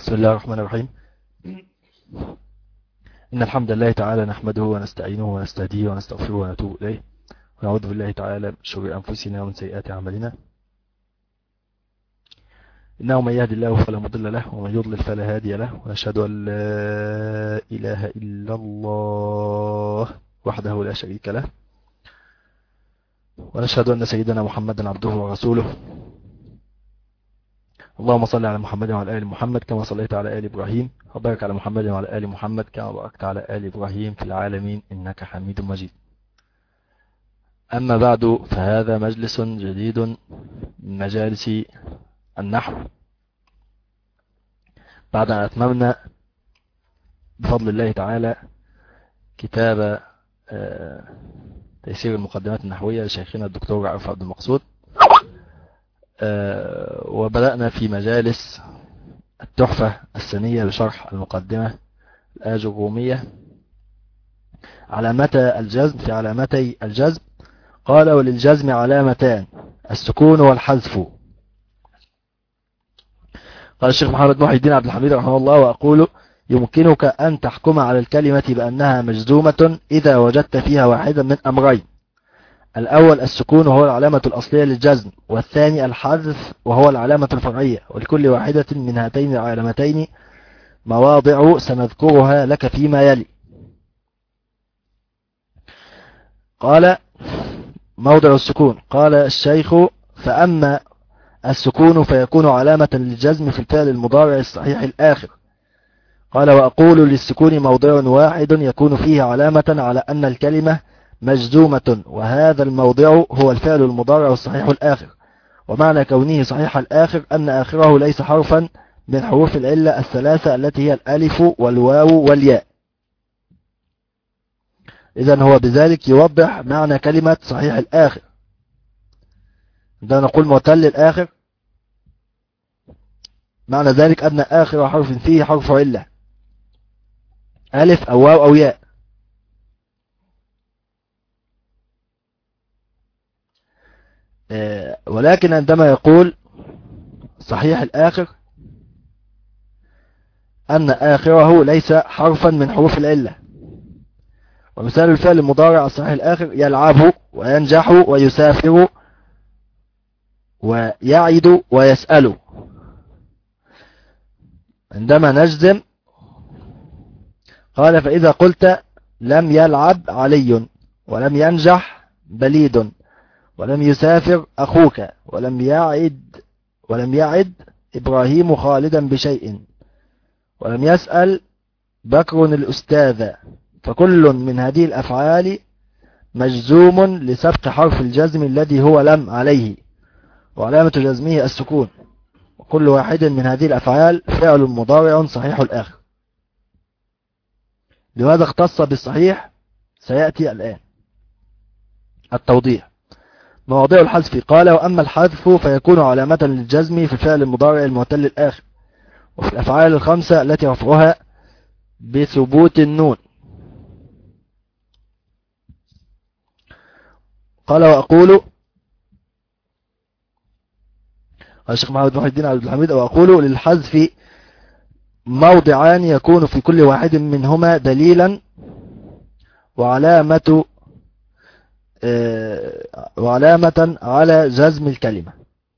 بسم الله الرحمن الرحيم. إن الحمد لله تعالى نحمده ونستعينه ونستهديه ونستغفره ونتوب إليه ونعوذ بالله تعالى من شرور أنفسنا ومن سيئات أعمالنا. إنه من يهد الله فلا مضل له ومن يضلل فلا هادي له، ونشهد أن لا إله إلا الله وحده لا شريك له، ونشهد أن سيدنا محمدا عبده ورسوله. اللهم صل على محمد وعلى آل محمد كما صليت على آل إبراهيم، وبارك على محمد وعلى آل محمد كما باركت على آل إبراهيم في العالمين إنك حميد مجيد. أما بعد، فهذا مجلس جديد من مجالس النحو بعد أن أتممنا بفضل الله تعالى كتاب تيسير المقدمات النحوية لشيخنا الدكتور عارف عبد المقصود، وبدأنا في مجالس التحفة السنية بشرح المقدمة الآجرومية. علامتا الجزم، في علامتي الجزم قال: وللجزم علامتان، السكون والحذف. قال الشيخ محمد محي الدين عبد الحميد رحمه الله: وأقول يمكنك أن تحكم على الكلمة بأنها مجزومة إذا وجدت فيها واحدا من أمرين: الأول السكون وهو العلامة الأصلية للجزم، والثاني الحذف وهو العلامة الفرعية، ولكل واحدة من هاتين العلامتين مواضع سنذكرها لك فيما يلي. قال: موضع السكون. قال الشيخ: فأما السكون فيكون علامة للجزم في الفعل المضارع الصحيح الآخر. قال: وأقول للسكون موضع واحد يكون فيه علامة على أن الكلمة مجزومة، وهذا الموضع هو الفعل المضارع الصحيح الآخر. ومعنى كونه صحيح الآخر أن آخره ليس حرفا من حروف العلة الثلاثة التي هي الألف والواو والياء. إذن هو بذلك يوضح معنى كلمة صحيح الآخر. عندما نقول معتل الآخر، معنى ذلك أن آخر حرف فيه حرف علة، ألف أو واو أو ياء. ولكن عندما يقول صحيح الآخر أن آخره ليس حرفا من حروف العلة. ومثال الفعل المضارع الصحيح الآخر: يلعب وينجح ويسافر ويعد ويسأل. عندما نجزم قال: فإذا قلت لم يلعب علي، ولم ينجح بليد، ولم يسافر أخوك، ولم يعد إبراهيم خالدا بشيء، ولم يسأل بكر الأستاذ، فكل من هذه الأفعال مجزوم لسبق حرف الجزم الذي هو لم عليه، وعلامة جزمه السكون. وكل واحد من هذه الأفعال فعل مضارع صحيح الآخر. لماذا اختص بالصحيح؟ سيأتي الآن التوضيح. مواضيع الحذف. قال: وأما الحذف فيكون علامة للجزم في الفعل المضارع المعتل الآخر، وفي الأفعال الخمسة التي رفعها بثبوت النون. قال: وأقول، الشيخ محمد محي الدين عبد الحميد: وأقول للحذف موضعان يكون في كل واحد منهما دليلا وعلامة على جزم الكلمة.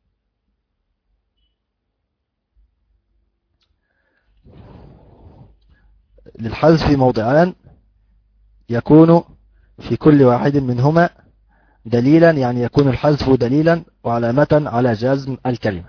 للحذف موضعان يكون في كل واحد منهما دليلا، يعني يكون الحذف دليلا وعلامة على جزم الكلمة.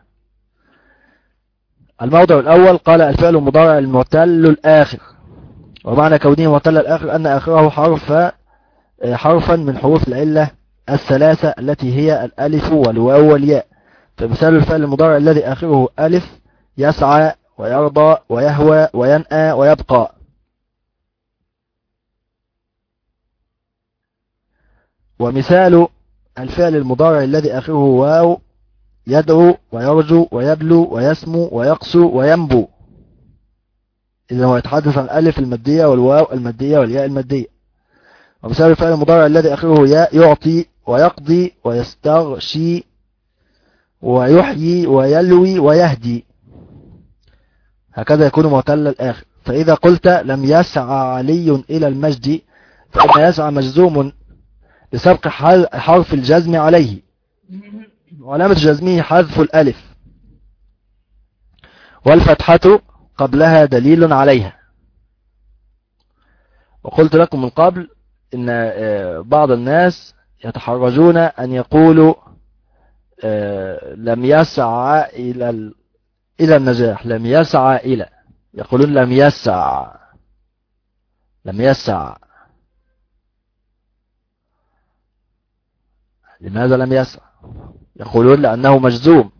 الموضع الأول قال: الفعل المضارع المعتل الآخر. ومعنى كونه معتل الآخر أن آخره حرفا من حروف العلة الثلاثة التي هي الألف والواو والياء. فمثال الفعل المضارع الذي آخره ألف: يسعى ويرضى ويهوى وينأى ويبقى. ومثال الفعل المضارع الذي آخره واو: يدعو ويرجو ويبلو ويسمو ويقسو وينبو. إذا هو يتحدث عن الألف المادية والواو المادية والياء المادية. ومثال الفعل المضارع الذي آخره ياء: يعطي ويقضي ويستغشي ويحيي ويلوي ويهدي. هكذا يكون معتل الآخر. فإذا قلت لم يسعى علي إلى المجد، فإن يسعى مجزوم لسبق حرف الجزم عليه، وعلامة جزمه حذف الألف، والفتحة قبلها دليل عليها. وقلت لكم من قبل إن بعض الناس يتحرجون أن يقولوا لم يسعى إلى النجاح، لم يسعى إلى، يقولون لم يسع، لم يسع. لماذا لم يسع؟ يقولون لأنه مجزوم.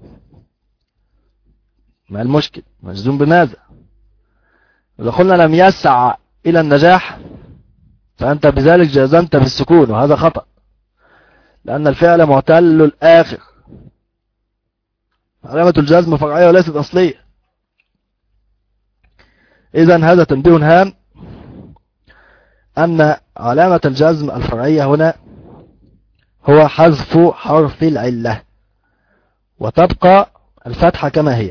ما المشكل؟ مجزوم بماذا؟ إذا قلنا لم يسع إلى النجاح فأنت بذلك جزمت بالسكون، وهذا خطأ، لأن الفعل معتل الآخر، علامة الجزم فرعية وليست أصلية. إذن هذا تنبيه هام، أن علامة الجزم الفرعية هنا هو حذف حرف العلة، وتبقى الفتحة كما هي،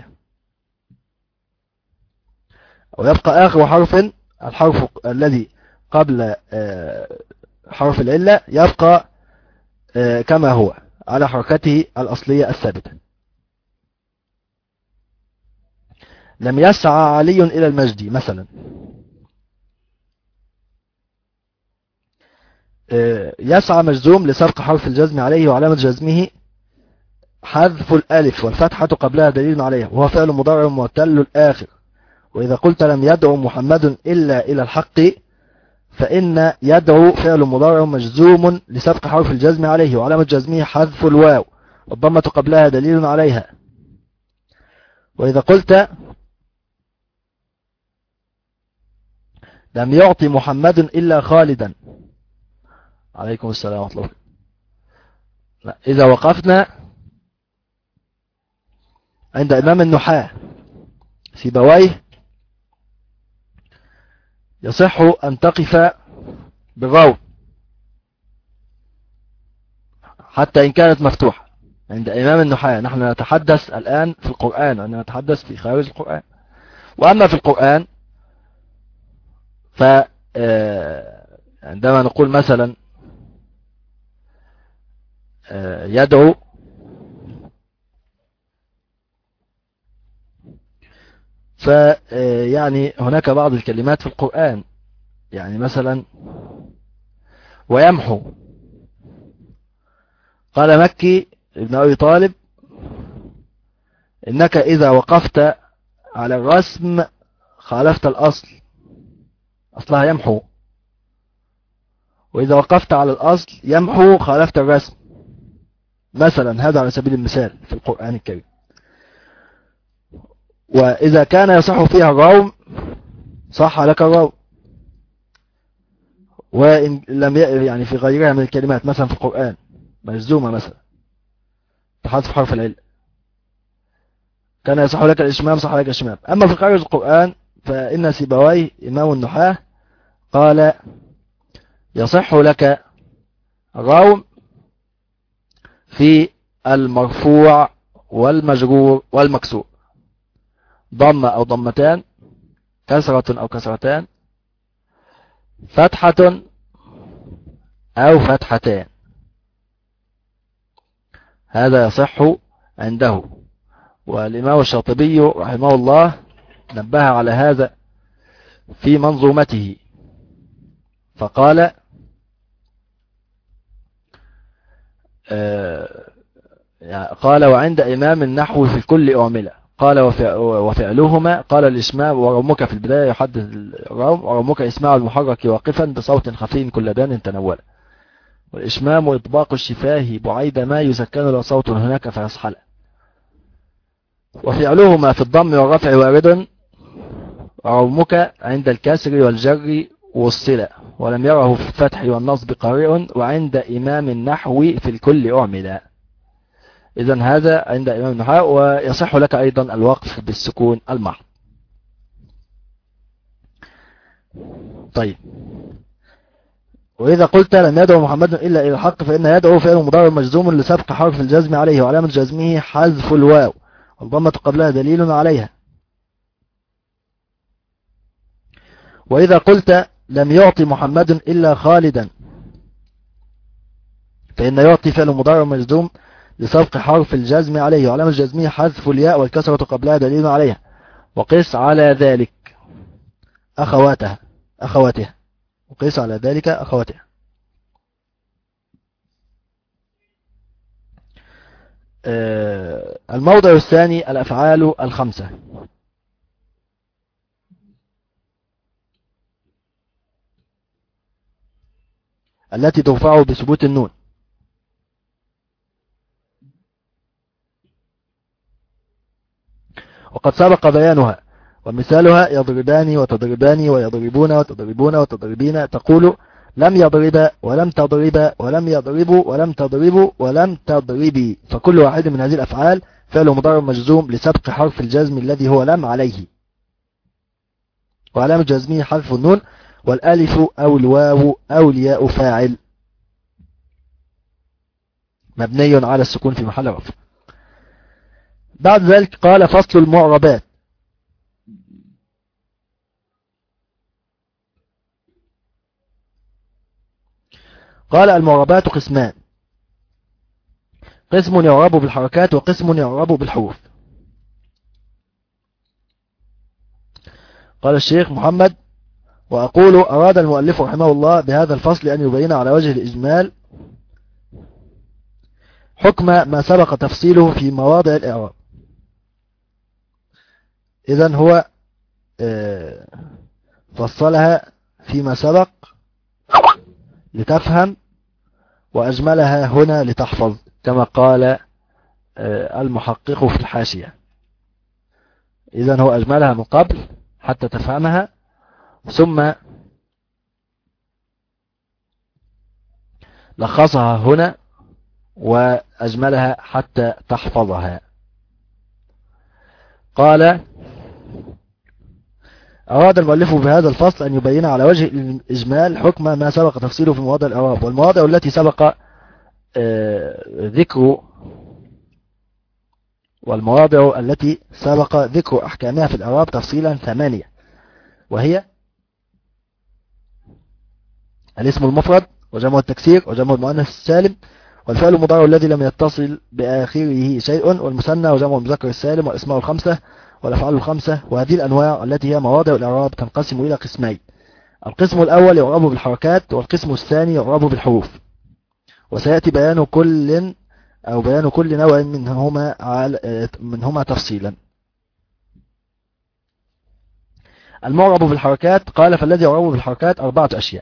ويبقى آخر حرف، الحرف الذي قبل حرف العلة يبقى كما هو على حركته الأصلية الثابتة. لم يسعى علي إلى المجد مثلا، يسعى مجزوم لسبق حرف الجزم عليه، وعلامة جزمه حذف الألف، والفتحة قبلها دليل عليها، وهو فعل مضارع معتل الآخر. وإذا قلت لم يدعو محمد إلا إلى الحق، فإن يدعو فعل مضارع مجزوم لسبق حرف الجزم عليه، وعلامة جزمه حذف الواو، والضمة قبلها دليل عليها. وإذا قلت لم يعطي محمد إلا خالدا، عليكم السلام ورحمة الله. إذا وقفنا عند إمام النحاة سيبويه يصح أن تقف بالراو حتى إن كانت مفتوحة عند إمام النحاة. نحن نتحدث الآن في القرآن، وأننا نتحدث في خارج القرآن. وأما في القرآن فعندما نقول مثلا يدعو، فيعني هناك بعض الكلمات في القرآن، يعني مثلا ويمحو، قال مكي ابن أبي طالب إنك إذا وقفت على الرسم خالفت الأصل، أصلها يمحو، وإذا وقفت على الأصل يمحو خالفت الرسم مثلا. هذا على سبيل المثال في القرآن الكريم. وإذا كان يصح فيها الروم صح لك الروم، وإن لم يعني في غيرها من الكلمات مثلا في القرآن مجزومة مثلا بحذف حرف العلة كان يصح لك الإشمام صح لك الإشمام. أما في خارج القرآن فإن سيبويه إمام النحاة قال يصح لك الروم في المرفوع والمجرور والمكسور، ضمة أو ضمتان، كسرة أو كسرتان، فتحة أو فتحتان، هذا يصح عنده. والإمام الشاطبي رحمه الله نبه على هذا في منظومته فقال قال وعند إمام النحو في الكل أعملة، قال وفعلهما، قال الإشمام ورمك في البداية يحدث الروم، ورمك إسماع المحرك واقفا بصوت خفي كل دان تنولا، والإشمام إطباق الشفاه بعيد ما يسكن له صوت هناك فيصحل، وفعلهما في الضم والرفع وارد، ورمك عند الكسر والجر والصلة، ولم يره في الفتح والنصب قارئ، وعند إمام النحو في الكل أعمل. إذن هذا عند إمام النحو. ويصح لك أيضا الوقف بالسكون المحض. طيب، وإذا قلت لم يدعو محمد إلا إلى الحق، فإن يدعو فعل مضارع مجزوم لسبق حرف الجزم عليه، وعلامة جزمه حذف الواو، والضمة قبلها دليل عليها. وإذا قلت لم يعطي محمد إلا خالدا فإن يعطي فعل مضارع مجزوم لسبق حرف الجزم عليه، وعلامة الجزمية حذف الياء والكسرة قبلها دليل عليها. وقس على ذلك أخواتها وقس على ذلك أخواتها. الموضع الثاني الأفعال الخمسة التي ترفع بثبوت النون. وقد سبق بيانها، ومثالها يضربان وتضربان ويضربون وتضربون وتضربين. تقول لم يضرب ولم تضرب ولم يضربوا ولم تضربوا ولم تضربي، فكل واحد من هذه الأفعال فعل مضارع مجزوم لسبق حرف الجزم الذي هو لم عليه، وعلامة جزمه حذف النون، والالف أو الواو أو الياء فاعل مبني على السكون في محل رفع. بعد ذلك قال فصل المعربات. قال المعربات قسمان: قسم يعرب بالحركات وقسم يعرب بالحروف. قال الشيخ محمد: وأقول أراد المؤلف رحمه الله بهذا الفصل أن يبين على وجه الإجمال حكم ما سبق تفصيله في مواضع الإعراب. إذن هو فصلها فيما سبق لتفهم، وأجملها هنا لتحفظ، كما قال المحقق في الحاشية. إذن هو أجملها من قبل حتى تفهمها، ثم لخصها هنا وأجملها حتى تحفظها. قال: أراد المؤلف بهذا الفصل أن يبين على وجه الإجمال حكم ما سبق تفصيله في مواضع الإعراب، والمواضع التي سبق ذكر أحكامها في الإعراب تفصيلا 8، وهي الاسم المفرد وجمع التكسير وجمع المؤنث السالم والفعل المضارع الذي لم يتصل بآخره شيء والمثنى وجمع المذكر السالم والأسماء الخمسة والأفعال الخمسة. وهذه الأنواع التي هي مواضع الإعراب تنقسم إلى قسمين: القسم الأول يعرب بالحركات، والقسم الثاني يعرب بالحروف. وسيأتي بيان كل نوع منهما تفصيلا. المعرب بالحركات قال: فالذي يعرب بالحركات 4 أشياء: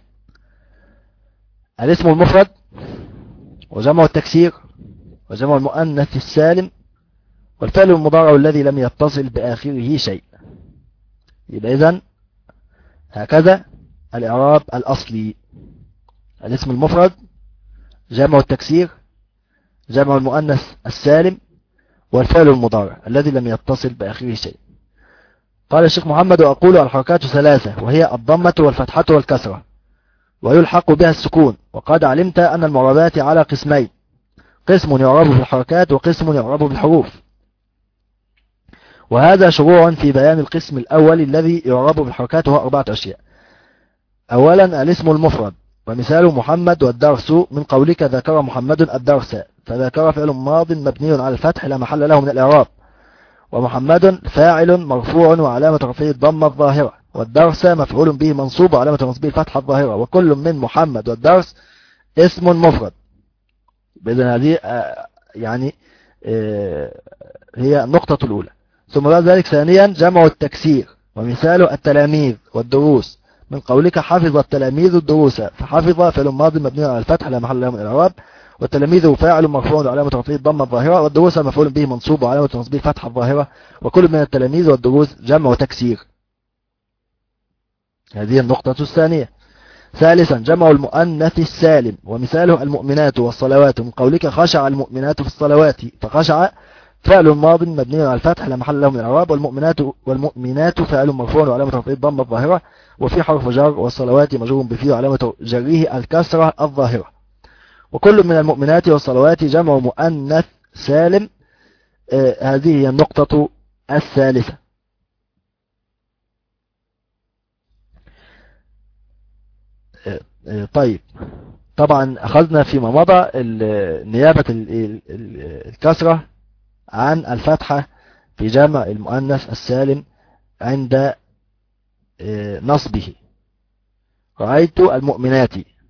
الاسم المفرد وجمع التكسير وجمع المؤنث السالم والفعل المضارع الذي لم يتصل بآخره شيء. يبقى إذن هكذا الإعراب الأصلي: الاسم المفرد، جمع التكسير، جمع المؤنث السالم، والفعل المضارع الذي لم يتصل بآخره شيء. قال الشيخ محمد: وأقول الحركات 3، وهي الضمة والفتحة والكسرة، ويلحق بها السكون. وقد علمت أن المعربات على قسمين: قسم يعرب بالحركات وقسم يعرب بالحروف. وهذا شروع في بيان القسم الأول الذي يعرب بالحركات، وهو 4 أشياء. أولا الاسم المفرد، ومثال محمد والدرس من قولك ذكر محمد الدرس، فذكر فعل ماض مبني على الفتح لا محل له من الإعراب، ومحمد فاعل مرفوع وعلامة رفعه الضمة الظاهرة، والدرس مفعول به منصوب وعلامة نصبه الفتحة الظاهرة، وكل من محمد والدرس اسم مفرد. بإذن هذه هي النقطة الأولى. ثم بعد ذلك ثانيا جمع التكسير، ومثال التلاميذ والدروس من قولك حفظ التلاميذ الدروس، فحفظ فعل ماضي مبني على الفتح لا محل له من الإعراب، والتلاميذ فاعل مرفوع وعلامة رفعه الضمة الظاهرة، والدروس مفعول به منصوب وعلامة نصبه الفتحة الظاهرة، وكل من التلاميذ والدروس جمع تكسير. هذه النقطة الثانية. ثالثا جمع المؤنث السالم، ومثاله المؤمنات والصلوات من قولك خشع المؤمنات في الصلوات، فخشع فعل ماض مبني على الفتح لا محل له من الإعراب، والمؤمنات فعل مرفوع وعلامة رفعه الضمة الظاهرة، وفي حرف جر، والصلوات مجرور بفيه وعلامة جره الكسرة الظاهرة. وكل من المؤمنات والصلوات جمع مؤنث سالم. هذه هي النقطة الثالثة. طيب، طبعا أخذنا فيما مضى نيابة الكسرة عن الفتحة في جمع المؤنث السالم عند نصبه. رأيت المؤمنات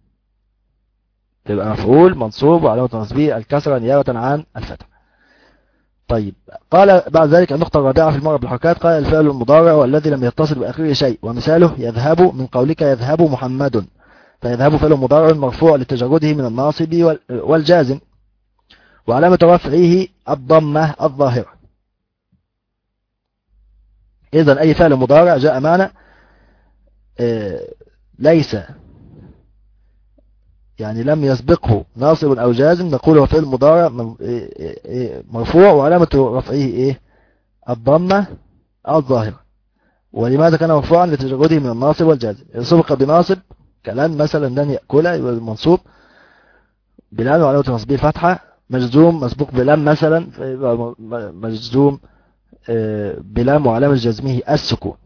تبقى مفعول منصوب وعلامة نصبه الكسرة نيابة عن الفتح. طيب، قال بعد ذلك النقطة الرابعة في المعرب بالحركات، قال الفعل المضارع والذي لم يتصل بآخره شيء، ومثاله يذهب من قولك يذهب محمد، فيذهب فعل مضارع مرفوع لتجرده من الناصب والجازم، وعلامة رفعه الضمة الظاهرة. إذن أي فعل مضارع جاء معنا ليس يعني لم يسبقه ناصب أو جازم نقول هو فعل مضارع مرفوع وعلامة رفعه الضمة الظاهرة. ولماذا كان مرفوعا؟ لتجرده من الناصب والجازم. إذا سبق بناصب كلام مثلا لن يأكل يبقى المنصوب بلام وعلامة نصبه الفتحة، مجزوم مسبوق بلام مثلا فيبقى مجزوم بلام وعلامة جزمه السكون.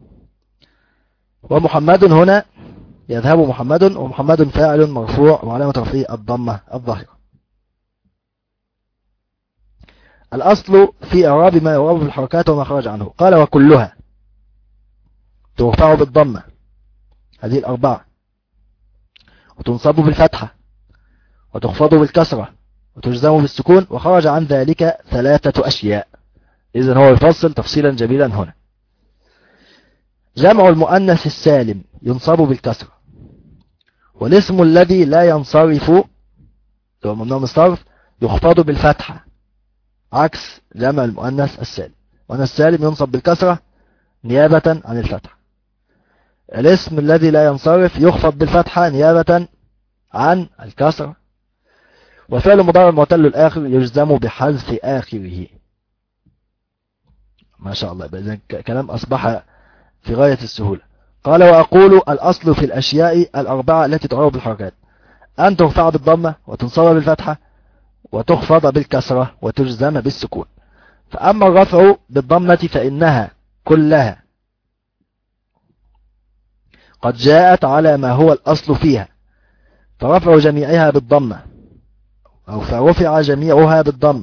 ومحمد هنا يذهب محمد، ومحمد فاعل مرفوع وعلامة رفعه الضمة الظاهرة. الأصل في إعراب ما يعرب بالحركات وما خرج عنه، قال وكلها ترفع بالضمة، هذه الأربعة، وتنصب بالفتحة، وتخفض بالكسرة، وتجزم بالسكون، وخرج عن ذلك ثلاثة أشياء. إذن هو يفصل تفصيلا جميلا هنا. جمع المؤنث السالم ينصب بالكسرة، والاسم الذي لا ينصرف هو ممنوع من الصرف يخفض بالفتحة عكس جمع المؤنث السالم. وأن السالم ينصب بالكسرة نيابة عن الفتحة. الاسم الذي لا ينصرف يخفض بالفتحة نيابة عن الكسرة. وفعل مضارع معتل الآخر يجزم بحذف آخره. ما شاء الله، إذن كلام أصبح في غاية السهولة. قال وأقول الأصل في الأشياء الأربعة التي تعرب بالحركات أن ترفع بالضمة وتنصب بالفتحة وتخفض بالكسرة وتجزم بالسكون. فأما الرفع بالضمة فإنها كلها قد جاءت على ما هو الأصل فيها، فرفع جميعها بالضمة أو فرفع جميعها بالضمة،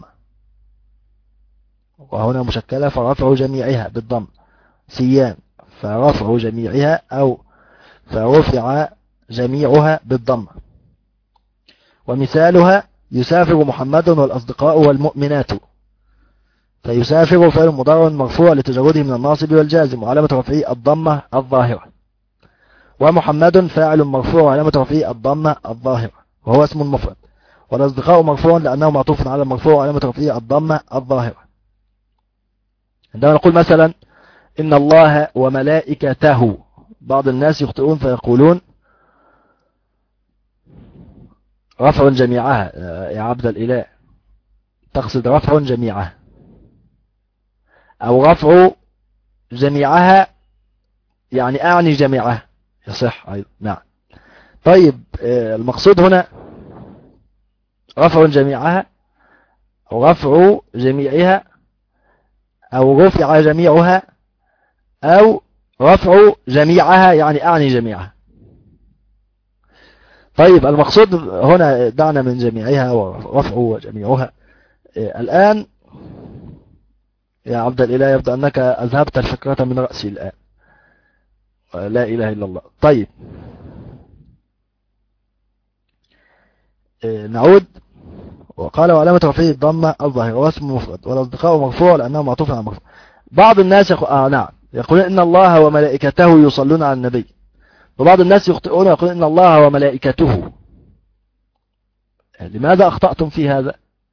وهنا مشكلة فرفع جميعها بالضمة، سيان فرفع جميعها أو فرفع جميعها بالضمة. ومثالها يسافر محمد والأصدقاء والمؤمنات، فيسافر فعل مضارع مرفوع لتجرده من الناصب والجازم وعلامة رفعه الضمة الظاهرة. ومحمد فاعل مرفوع وعلامة رفعه الضمة الظاهرة وهو اسم مفرد. والأصدقاء مرفوع لأنه معطوف على المرفوع وعلامة رفعه الضمة الظاهرة. عندما نقول مثلا إن الله وملائكته، بعض الناس يخطئون فيقولون رفع جميعها يا عبد الإله، تقصد رفع جميعها أو رفع جميعها يعني أعني جميعها، يصح أيضا. نعم. طيب، المقصود هنا رفع جميعها أو رفع جميعها أو رفع جميعها أو رفع جميعها يعني أعني جميعها. طيب، المقصود هنا دعنا من جميعها ورفع وجميعها. الآن يا عبد الإله يبدو أنك أذهبت الفكرة من رأسي الآن، لا إله إلا الله. طيب، نعود. وقال وعلامة رفعه الضمة الظاهرة واسم مفرد والأصدقاء مرفوع لأنه معطوف على مرفوع. بعض الناس نعم يقولون إن الله وملائكته يصلون على النبي، وبعض الناس يخطئون يقولون إن الله وملائكته. لماذا أخطأتم في هذا؟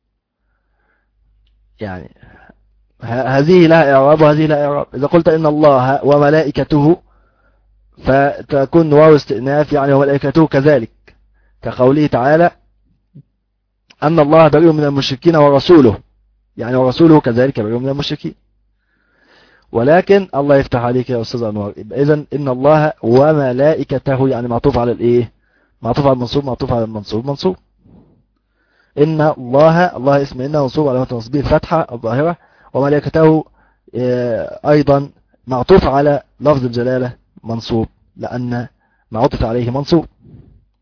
يعني هذه لها إعراب وهذه لها إعراب. إذا قلت إن الله وملائكته فتكون واو استئناف يعني وملائكته كذلك، كقوله تعالى أن الله بريء من المشركين ورسوله، يعني ورسوله كذلك بريء من المشركين. ولكن الله يفتح عليك يا أستاذ أنوار، إذن إن الله وملائكته يعني معطوف على الإيه؟ معطوف على المنصوب، معطوف على المنصوب منصوب. إن الله اسم إنه منصوب على تنصيبه الفتحة الظاهرة، وملائكته أيضا معطوف على لفظ الجلالة منصوب لأن معطوف عليه منصوب.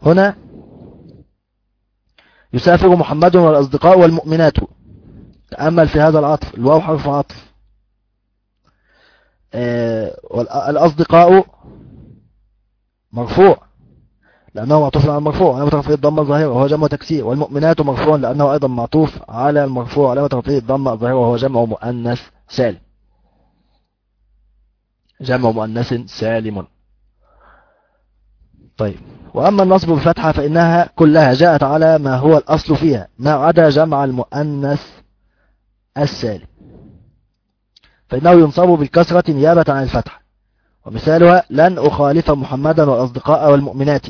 هنا يسافر محمد والأصدقاء والمؤمنات. تأمل في هذا العطف، الواو حرف عطف. الأصدقاء مرفوع لأنه معطوف على المرفوع علامة رفعه الضمة الظاهرة وهو جمع تكسير، والمؤمنات مرفوع لأنه أيضا معطوف على المرفوع علامة رفعه الضمة الظاهرة وهو جمع مؤنث سالم. جمع مؤنث سالم. طيب، وأما النصب بفتحة فإنها كلها جاءت على ما هو الأصل فيها ما عدا جمع المؤنث السالم، فإنه ينصب بالكسرة نيابة عن الفتحة. ومثالها لن أخالف محمدا والأصدقاء والمؤمنات.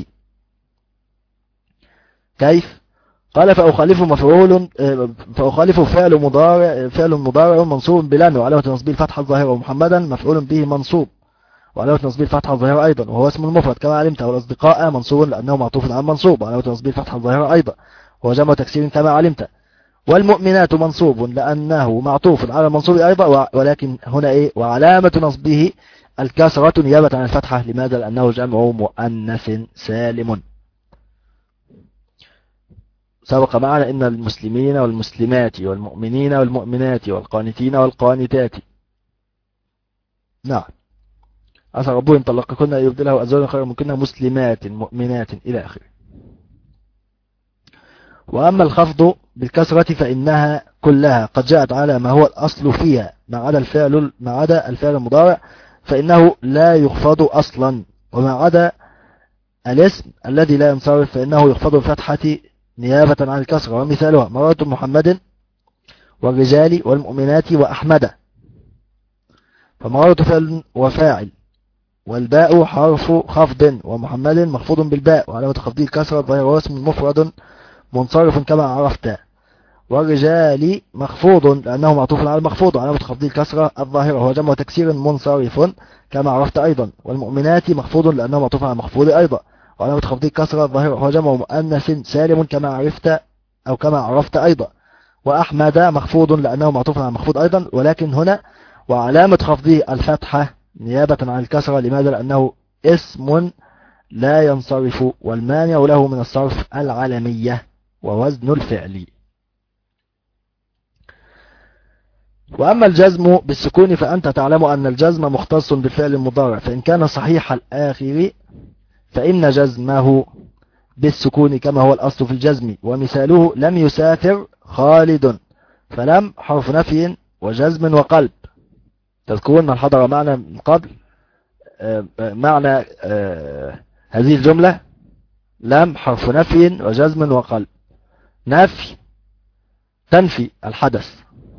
كيف؟ قال فأخالف فعل مضارع منصوب بلن وعلامة نصبه الفتحة الظاهرة، ومحمدا مفعول به منصوب وعلامة نصبه الفتحة الظاهرة أيضا وهو اسم المفرد كما علمت، والأصدقاء منصوب لأنه معطوف على منصوب وعلامة نصبه الفتحة الظاهرة أيضا وهو جمع تكسير كما علمت، والمؤمنات منصوب لأنه معطوف على المنصوب أيضا، ولكن هنا وعلامة نصبه الكسرة نيابة عن الفتحة. لماذا؟ لأنه جمع مؤنث سالم. سبق معنا إن المسلمين والمسلمات والمؤمنين والمؤمنات والقانتين والقانتات. نعم، عسى ربه إن طلقكن أن يبدله أزواجا خيرا منكن مسلمات مؤمنات إلى آخره. وأما الخفض بالكسرة فإنها كلها قد جاءت على ما هو الأصل فيها ما عدا الفعل المضارع فإنه لا يخفض أصلا، وما عدا الاسم الذي لا ينصرف فإنه يخفض بالفتحة نيابة عن الكسرة. ومثالها مرات محمد والرجال والمؤمنات وأحمد، فمرات فعل وفاعل والباء حرف خفض ومحمد مخفوض بالباء وعلامة خفضه الكسرة الظاهرة وهو اسم مفرد منصرف كما عرفت، والرجال مخفوض لأنه معطوف على المخفوض وعلامة خفضه الكسرة الظاهرة وهو جمع تكسير منصرف كما عرفت أيضا، والمؤمنات مخفوض لأنه معطوف على المخفوض أيضا وعلامة خفضه الكسرة الظاهرة وهو جمع مؤنث سالم كما عرفت أو كما عرفت أيضا، وأحمد مخفوض لأنه معطوف على المخفوض أيضا، ولكن هنا وعلامة خفضه الفتحة نيابة عن الكسرة. لماذا؟ لأنه اسم لا ينصرف والمانع له من الصرف العلمية ووزن الفعل. وأما الجزم بالسكون فأنت تعلم أن الجزم مختص بالفعل المضارع، فإن كان صحيح الآخر فإن جزمه بالسكون كما هو الأصل في الجزم. ومثاله لم يسافر خالد، فلم حرف نفي وجزم وقلب. تذكرون من حضر معنا من قبل معنى هذه الجملة؟ لم حرف نفي وجزم وقلب. نفي تنفي الحدث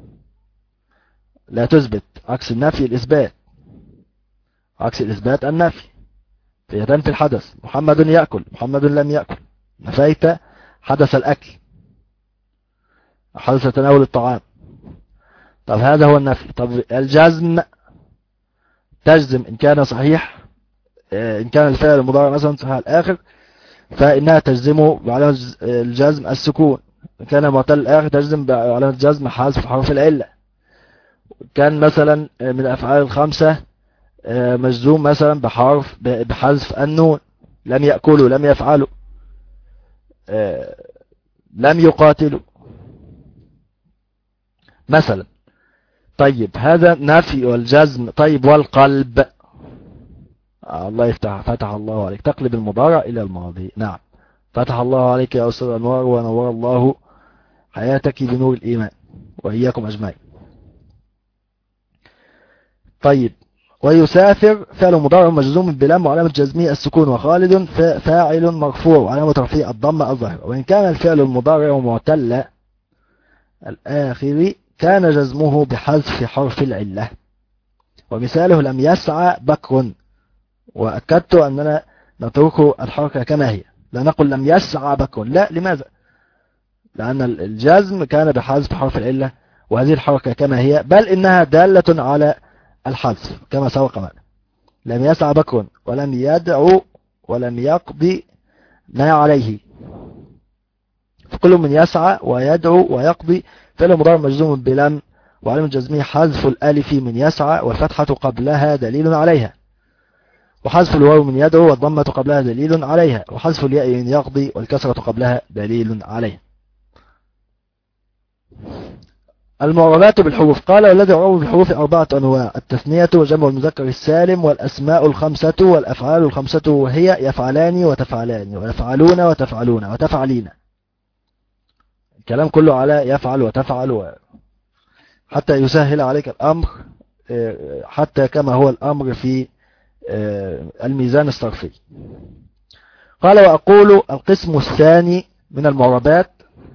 لا تثبت، عكس النفي الإثبات، عكس الإثبات النفي، فهي تنفي الحدث. محمد يأكل، محمد لم يأكل، نفيت حدث الأكل، حدث تناول الطعام. طب هذا هو النفي. طب الجزم تجزم إن كان صحيح، إن كان الفعل المضارع مثلا صحيح الآخر فإنها تجزم بعلامة الجزم السكون، إن كان معتل الآخر تجزم بعلامة الجزم حذف حرف العلة. كان مثلا من الأفعال الخمسة مجزوم مثلا بحذف النون، لم يأكلوا، لم يفعلوا، لم يقاتلوا مثلا. طيب هذا نفي والجزم. طيب والقلب؟ الله يفتح، فتح الله عليك، تقلب المضارع إلى الماضي. نعم، فتح الله عليك يا أستاذ أنوار، ونور الله حياتك بنور الإيمان وإياكم أجمعين. طيب، ويسافر فعل مضارع مجزوم بلام وعلامة جزمه السكون، وخالد فاعل مرفوع وعلامة رفعه الضمة الظاهرة. وإن كان الفعل المضارع معتل الآخر كان جزمه بحذف حرف العلة. ومثاله لم يسعى بكر، وأكدت أننا نترك الحركة كما هي، لا نقول لم يسعى بكر، لا. لماذا؟ لأن الجزم كان بحذف حرف العلة وهذه الحركة كما هي، بل إنها دالة على الحذف كما سبق معنا. لم يسعى بكر ولم يدعو ولم يقضي ما عليه، فكل من يسعى ويدعو ويقضي فعل مضارع مجزوم بلم وعلامة جزمه حذف الألف من يسعى والفتحة قبلها دليل عليها. وحذف الواو من يدعو والضمة قبلها دليل عليها، وحذف الياء من يقضي والكسرة قبلها دليل عليها. المعربات بالحروف. قال والذي يعرب بالحروف 4 أنواع: التثنية وجمع المذكر السالم والأسماء الخمسة والأفعال الخمسة، وهي يفعلان وتفعلان ويفعلون وتفعلون وتفعلين. الكلام كله على يفعل وتفعل، حتى يسهل عليك الأمر، حتى كما هو الأمر في الميزان الصرفي. قال وأقول القسم الثاني من المعربات،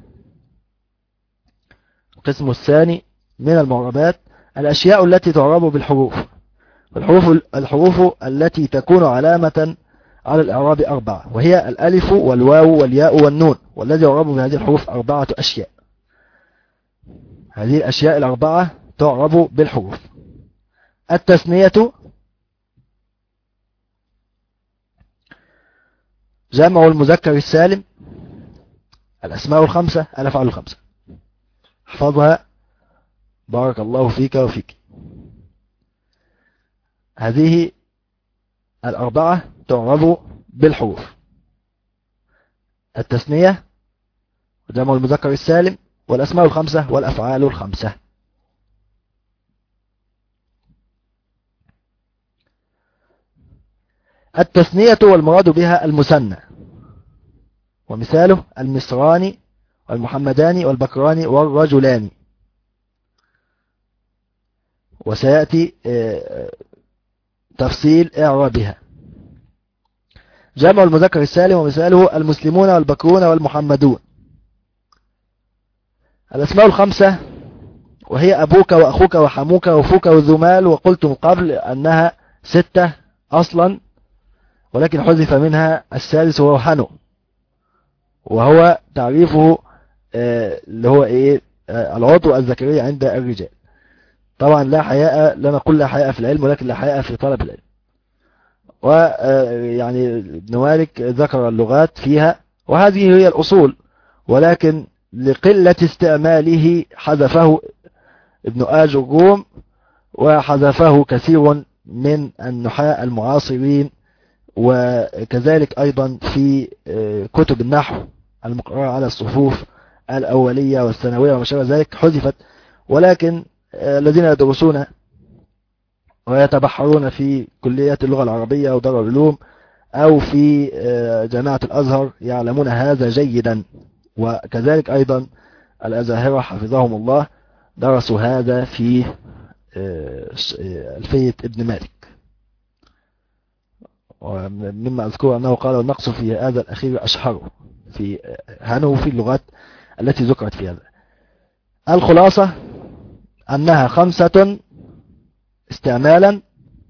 القسم الثاني من المعربات الأشياء التي تعرب بالحروف. الحروف التي تكون علامة على الإعراب 4، وهي الألف والواو والياء والنون، والذي يعرب بهذه الحروف 4 أشياء. هذه الأشياء 4 تعرب بالحروف: التثنية، جمع المذكر السالم، الأسماء الخمسة، الأفعال الخمسة. احفظها بارك الله فيك وفيك. هذه 4 تعرب بالحروف: التثنية وجمع المذكر السالم والأسماء الخمسة والأفعال الخمسة. التثنية والمراد بها المثنى، ومثاله المصران والمحمدان والبكران والرجلان، وسيأتي تفصيل إعرابها. جمع المذكر السالم ومثاله المسلمون والبكرون والمحمدون. الأسماء الخمسة وهي أبوك وأخوك وحموك وفوك وذمال، وقلت من قبل أنها 6 أصلا، ولكن حذف منها السادس وهو حنو، وهو تعريفه اللي هو ايه العضو الذكري عند الرجال. طبعا لا حياء، لا نقول لا حياء في العلم، ولكن لا حياء في طلب العلم. ويعني ابن مالك ذكر اللغات فيها، وهذه هي الأصول، ولكن لقلة استعماله حذفه ابن آج الروم، وحذفه كثير من النحاة المعاصرين، وكذلك أيضا في كتب النحو المقررة على الصفوف الأولية والثانوية وما شابه ذلك حذفت. ولكن الذين يدرسون ويتبحرون في كليات اللغة العربية ودار العلوم أو في جامعة الأزهر يعلمون هذا جيدا، وكذلك أيضا الأزاهرة حفظهم الله درسوا هذا في ألفية ابن مالك. ومما أذكر أنه قال والنقص في هذا الأخير أشهر في هانه في اللغات التي ذكرت في هذا. الخلاصة أنها 5 استعمالا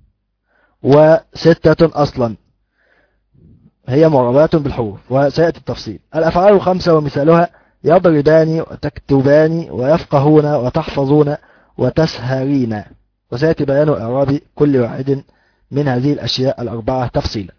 و6 أصلا، هي معربات بالحروف، وسيأتي التفصيل. الأفعال الخمسة ومثالها يضربان وتكتبان ويفقهون وتحفظون وتسهرين، وسيأتي بيان إعراب كل واحد من هذه الأشياء 4 تفصيلا.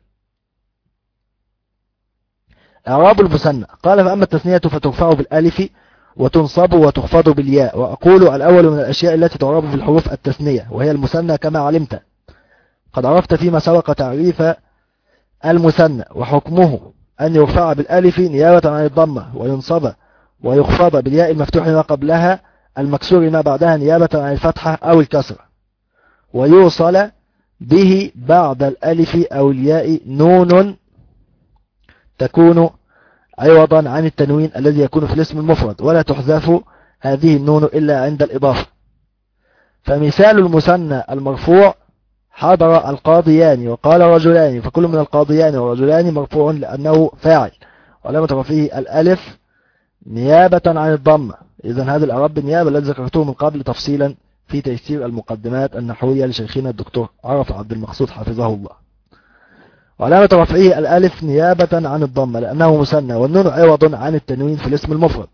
إعراب المثنى. قال فأما التثنية فترفع بالألف وتنصب وتخفض بالياء. وأقول الأول من الأشياء التي تعرب بالحروف التثنية، وهي المثنى كما علمت. قد عرفت فيما سبق تعريف المثنى، وحكمه أن يرفع بالألف نيابة عن الضمة، وينصب ويخفض بالياء المفتوح ما قبلها المكسور ما بعدها نيابة عن الفتحة أو الكسرة، ويوصل به بعد الألف أو الياء نون تكون عوضا عن التنوين الذي يكون في الاسم المفرد، ولا تحذف هذه النون إلا عند الإضافة. فمثال المثنى المرفوع حضر القاضيان وقال رجلان، فكل من القاضيان والرجلان مرفوع لأنه فاعل، ولما ترفيه الألف نيابة عن الضمة. إذن هذا الإعراب بالنيابة الذي ذكرته من قبل تفصيلا في تيسير المقدمات النحوية لشيخنا الدكتور عرف عبد المقصود حفظه الله. وعلامة رفعه الألف نيابة عن الضمة لأنه مثنى، والنون عوض عن التنوين في الاسم المفرد.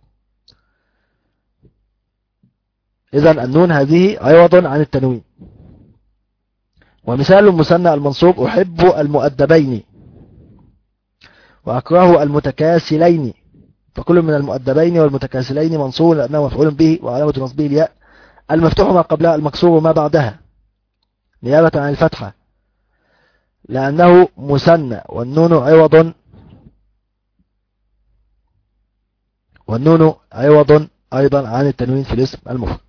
إذن النون هذه عوض عن التنوين. ومثال المثنى المنصوب أحب المؤدبين وأكره المتكاسلين، فكل من المؤدبين والمتكاسلين منصوب لأنه مفعول به، وعلامة نصبه الياء المفتوح ما قبلها المكسور ما بعدها نيابة عن الفتحة. لأنه مثنى والنون عوض أيضا عن التنوين في الاسم المفرد.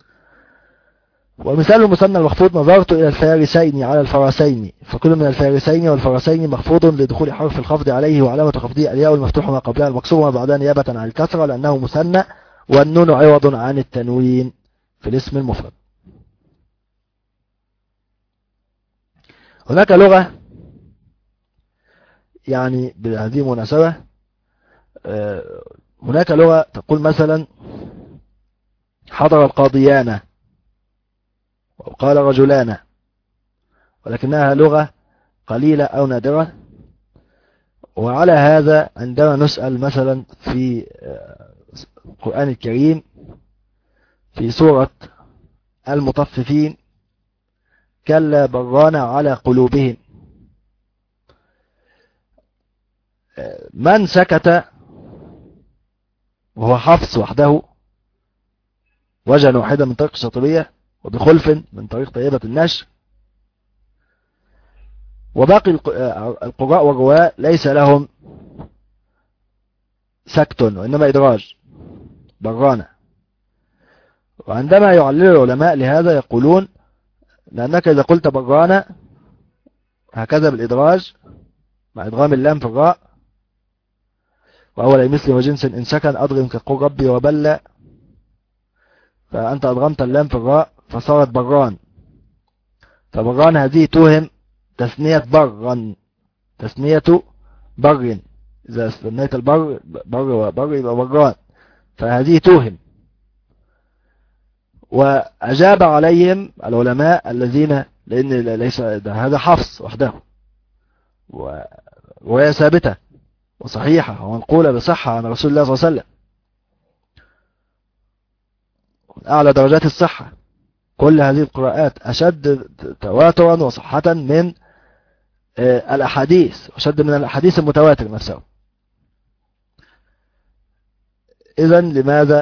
ومثال المثنى المخفوض: نظرت إلى الفارسين على الفرسين، فكل من الفارسين والفرسين مخفوض لدخول حرف الخفض عليه، وعلامة خفضه الياء المفتوح ما قبلها المكسور وما بعدها نيابة عن الكسرة لأنه مثنى، والنون عوض عن التنوين في الاسم المفرد. هناك لغة يعني بهذه المناسبة، هناك لغة تقول مثلا حضر القاضيان وقال رجلان، ولكنها لغة قليلة أو نادرة. وعلى هذا عندما نسأل مثلا في القرآن الكريم في سورة المطففين: كلا بران على قلوبهم، من سكت وهو حفص وحده وجها واحدا من طريق الشاطبية وبخلف من طريق طيبة النشر، وباقي القراء والرواة ليس لهم سكت وإنما إدراج برانا. وعندما يعلل العلماء لهذا يقولون لأنك إذا قلت برانا هكذا بالإدراج مع إدغام اللام في الراء، وهو لا مثل وجنس إن سكن أضغم كقول ربي وبلى، فأنت أضغمت اللام في الراء فصارت بران، فبران هذه توهم تثنية برا، تثنية بر، إذا استثنيت البر بر وبر يبقى بران، فهذه توهم. وأجاب عليهم العلماء الذين، لأن ليس هذا حفص وحده، وهي ثابتة وصحيحة ومنقولة بصحة عن رسول الله صلى الله عليه وسلم، أعلى درجات الصحة. كل هذه القراءات أشد تواترا وصحة من الأحاديث، أشد من الأحاديث المتواتر نفسه. إذن لماذا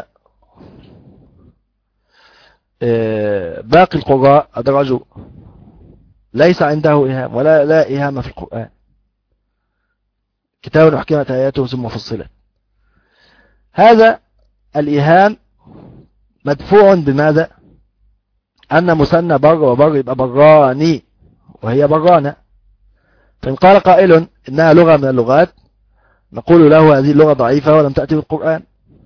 باقي القراء أدرجوا ليس عنده إيهام ولا لا إيهام في القرآن؟ كتاب أحكمت آياته ثم فصلت. هذا الإيهام مدفوع بماذا؟ أن مثنى بر وبر يبقى براني وهي برانة. فإن قال قائل إنها لغة من اللغات نقول له هذه اللغة ضعيفة ولم تأتي بالقرآن.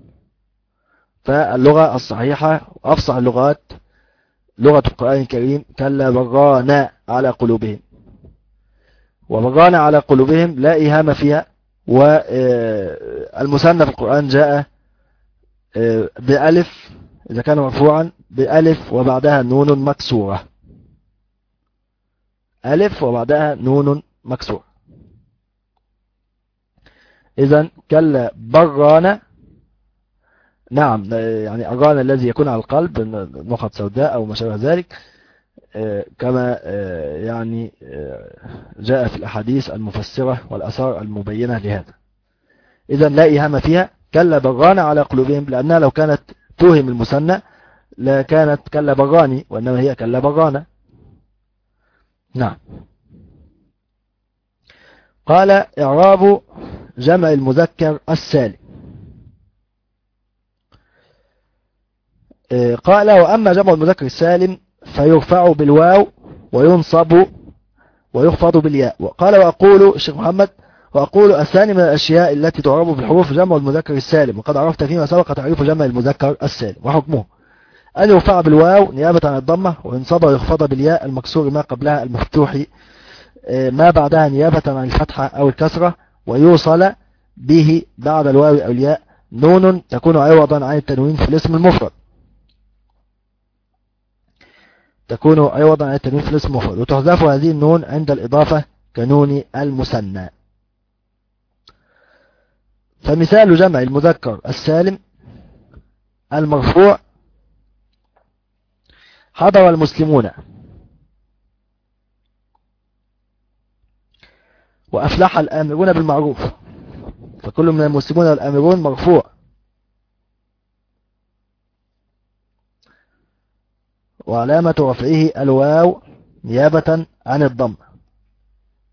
فاللغة الصحيحة وأفصح اللغات لغة القرآن الكريم: كلا برانا على قلوبهم، وبرانا على قلوبهم لا إيهام فيها. والمثنى في القرآن جاء بألف إذا كان مرفوعا بألف وبعدها نون مكسورة، ألف وبعدها نون مكسورة. إذن كلا برانا، نعم، يعني أران الذي يكون على القلب نقط سوداء أو ما شابه ذلك، كما يعني جاء في الأحاديث المفسرة والأثار المبينة لهذا. إذن لا إيهام فيها. كلا برانا على قلوبهم، لأنها لو كانت توهم المثنى لا كانت كلا براني، وإنما هي كلا برانا. نعم. قال: إعراب جمع المذكر السالم. قال: وأما جمع المذكر السالم فيرفع بالواو وينصب ويخفض بالياء. وقال: وأقول الشيخ محمد: وأقول الثاني من الأشياء التي تعرب بالحروف جمع المذكر السالم، وقد عرفت فيما سبق تعريف جمع المذكر السالم وحكمه: أن يرفع بالواو نيابة عن الضمة، وينصب ويخفض بالياء المكسور ما قبلها المفتوح ما بعدها نيابة عن الفتحة أو الكسرة، ويوصل به بعد الواو أو الياء نون تكون عوضا عن التنوين في الاسم المفرد، تكون عوضا عن التنوين في الاسم المفرد، وتحذف هذه النون عند الإضافة كنون المثنى. فمثال جمع المذكر السالم المرفوع: حضر المسلمون، وأفلح الآمرون بالمعروف، فكل من المسلمون والآمرون مرفوع، وعلامة رفعه الواو نيابة عن الضم.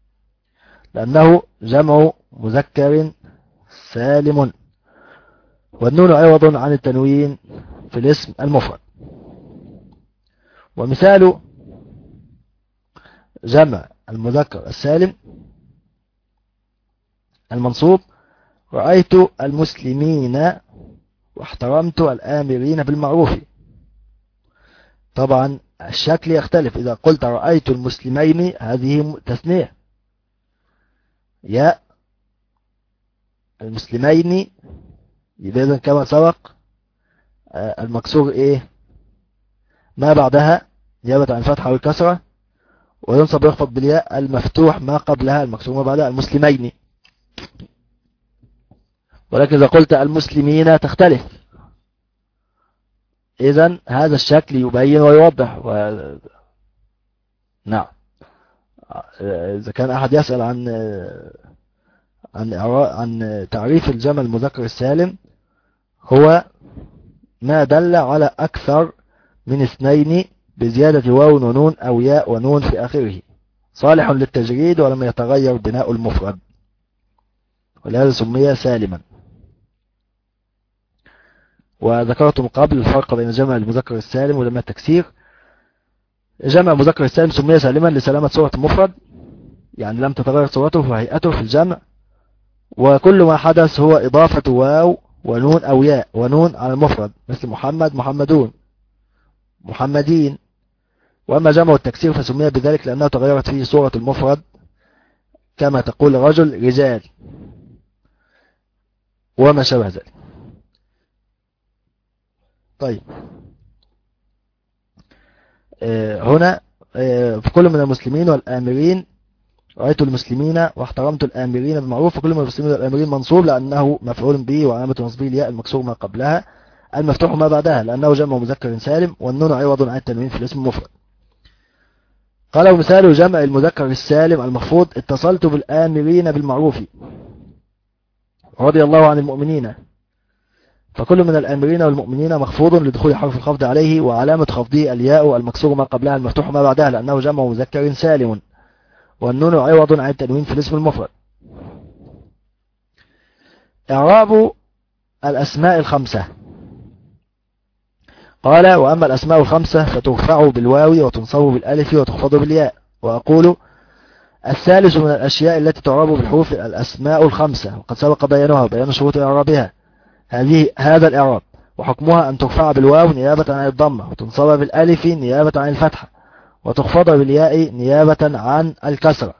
لأنه جمع مذكر سالم، والنون عوض عن التنوين في الاسم المفرد. ومثال جمع المذكر السالم المنصوب: رأيت المسلمين واحترمت الآمرين بالمعروف. طبعا الشكل يختلف، إذا قلت رأيت المسلمين هذه تثنية، يا المسلمين إذا كما سبق المكسور إيه ما بعدها نيابة عن الفتحة والكسرة، وينصب يخفض بالياء المفتوح ما قبلها المكسور ما بعدها المسلمين. ولكن إذا قلت المسلمين تختلف، إذن هذا الشكل يبين ويوضح نعم. إذا كان أحد يسأل عن تعريف الجمع المذكر السالم، هو ما دل على أكثر من اثنين بزيادة واو ونون أو ياء ونون في آخره، صالح للتجريد ولم يتغير بناء المفرد، ولهذا سمي سالما. وذكرت من قبل الفرق بين جمع المذكر السالم وجمع التكسير. جمع المذكر السالم سمي سالما لسلامة صورة المفرد، يعني لم تتغير صورته وهيئته في الجمع، وكل ما حدث هو إضافة واو ونون أو ياء ونون على المفرد، مثل محمد محمدون محمدين. وأما جمع التكسير فسمي بذلك لأنه تغيرت فيه صورة المفرد، كما تقول رجل رجال وما شابه ذلك. طيب هنا في كل من المسلمين والآمرين، رأيت المسلمين واحترمت الآمرين بالمعروف، فكل من المسلمين والآمرين منصوب لأنه مفعول به، وعلامة نصبه الياء المكسور ما قبلها المفتوح ما بعدها لأنه جمع مذكر سالم، والنون عوض عن التنوين في الاسم المفرد. قال ومثال جمع المذكر السالم المخفوض: اتصلت بالآمرين بالمعروف رضي الله عن المؤمنين. فكل من الآمرين والمؤمنين مخفوض لدخول حرف الخفض عليه، وعلامة خفضه الياء المكسور ما قبلها المفتوح ما بعدها لأنه جمع مذكر سالم، والنون عوض عن التنوين في الاسم المفرد. إعراب الأسماء الخمسة. قال وأما الأسماء الخمسة فترفع بالواو وتنصب بالألف وتخفض بالياء. وأقول الثالث من الأشياء التي تعرب بالحروف الأسماء الخمسة، وقد سبق بيانها وبيان شروط إعرابها. هذا الإعراب وحكمها أن ترفع بالواو نيابة عن الضمة، وتنصب بالألف نيابة عن الفتحة، وتخفض بالياء نيابة عن الكسرة.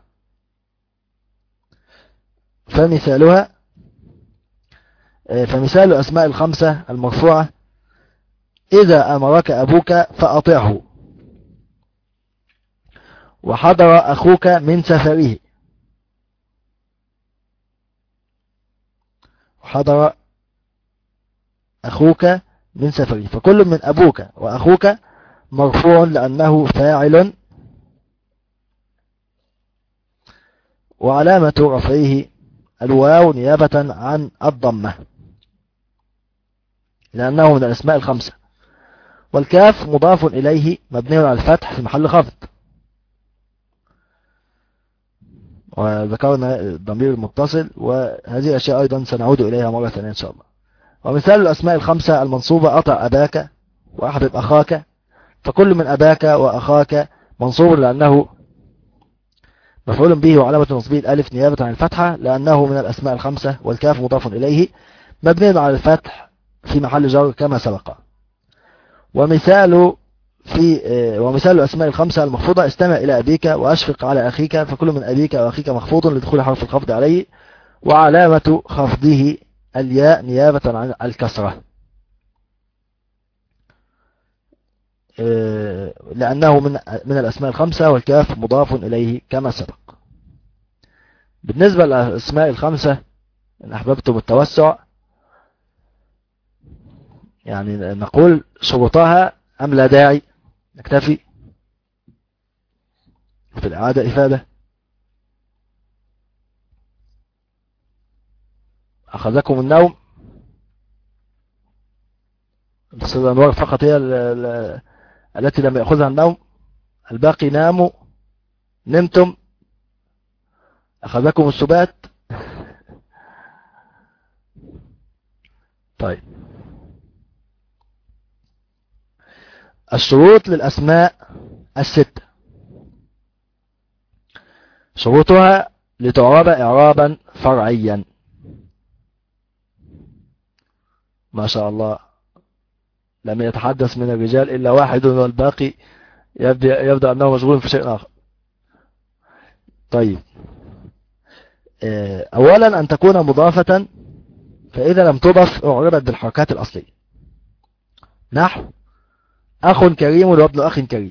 فمثال الأسماء الخمسة المرفوعة: إذا أمرك أبوك فأطعه، وحضر أخوك من سفره، وحضر أخوك من سفره. فكل من أبوك وأخوك مرفوع لأنه فاعل، وعلامة رفعه الواو نيابة عن الضمة لأنه من الأسماء الخمسة. والكاف مضاف إليه مبني على الفتح في محل خفض، وذكرنا الضمير المتصل، وهذه الأشياء أيضا سنعود إليها مرة ثانية إن شاء الله. ومثال الأسماء الخمسة المنصوبة: أطع أباك وأحبب أخاك. فكل من أباك وأخاك منصوب لأنه مفعول به، وعلامة نصبه الألف نيابة عن الفتحة لأنه من الأسماء الخمسة. والكاف مضاف إليه مبني على الفتح في محل جر كما سبق. ومثال الأسماء الخمسة المخفوضة: استمع إلى أبيك وأشفق على أخيك. فكل من أبيك وأخيك مخفوض لدخول حرف الخفض عليه، وعلامة خفضه الياء نيابة عن الكسرة لأنه من الأسماء الخمسة. والكاف مضاف إليه كما سبق. بالنسبة للأسماء الخمسة إن أحببتم التوسع، يعني نقول شروطها أم لا داعي نكتفي في الإعادة إفادة؟ أخذكم النوم؟ الأستاذ أنوار فقط هي التي لم يأخذها النوم، الباقي ناموا؟ نمتم؟ أخذكم السبات. طيب، الشروط للأسماء الستة. شروطها لتعرب إعرابا فرعيا. ما شاء الله، لم يتحدث من الرجال إلا واحد والباقي يبدأ أنه مشغول في شيء آخر. طيب، أولا أن تكون مضافة، فإذا لم تضف أعربت بالحركات الأصلية. نحو أخ كريم وابن أخ كريم.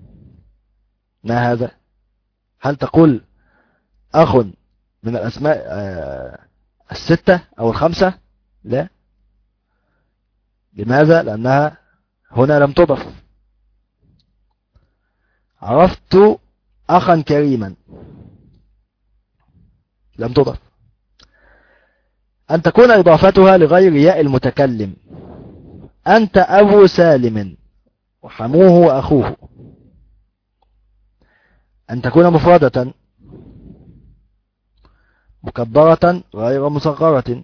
ما هذا؟ هل تقول أخ من الأسماء الستة أو الخمسة؟ لا. لماذا؟ لأنها هنا لم تضف. عرفت أخا كريما، لم تضف. أن تكون إضافتها لغير ياء المتكلم. أنت أبو سالم وحموه وأخوه. أن تكون مفردة مكبرة غير مصغرة.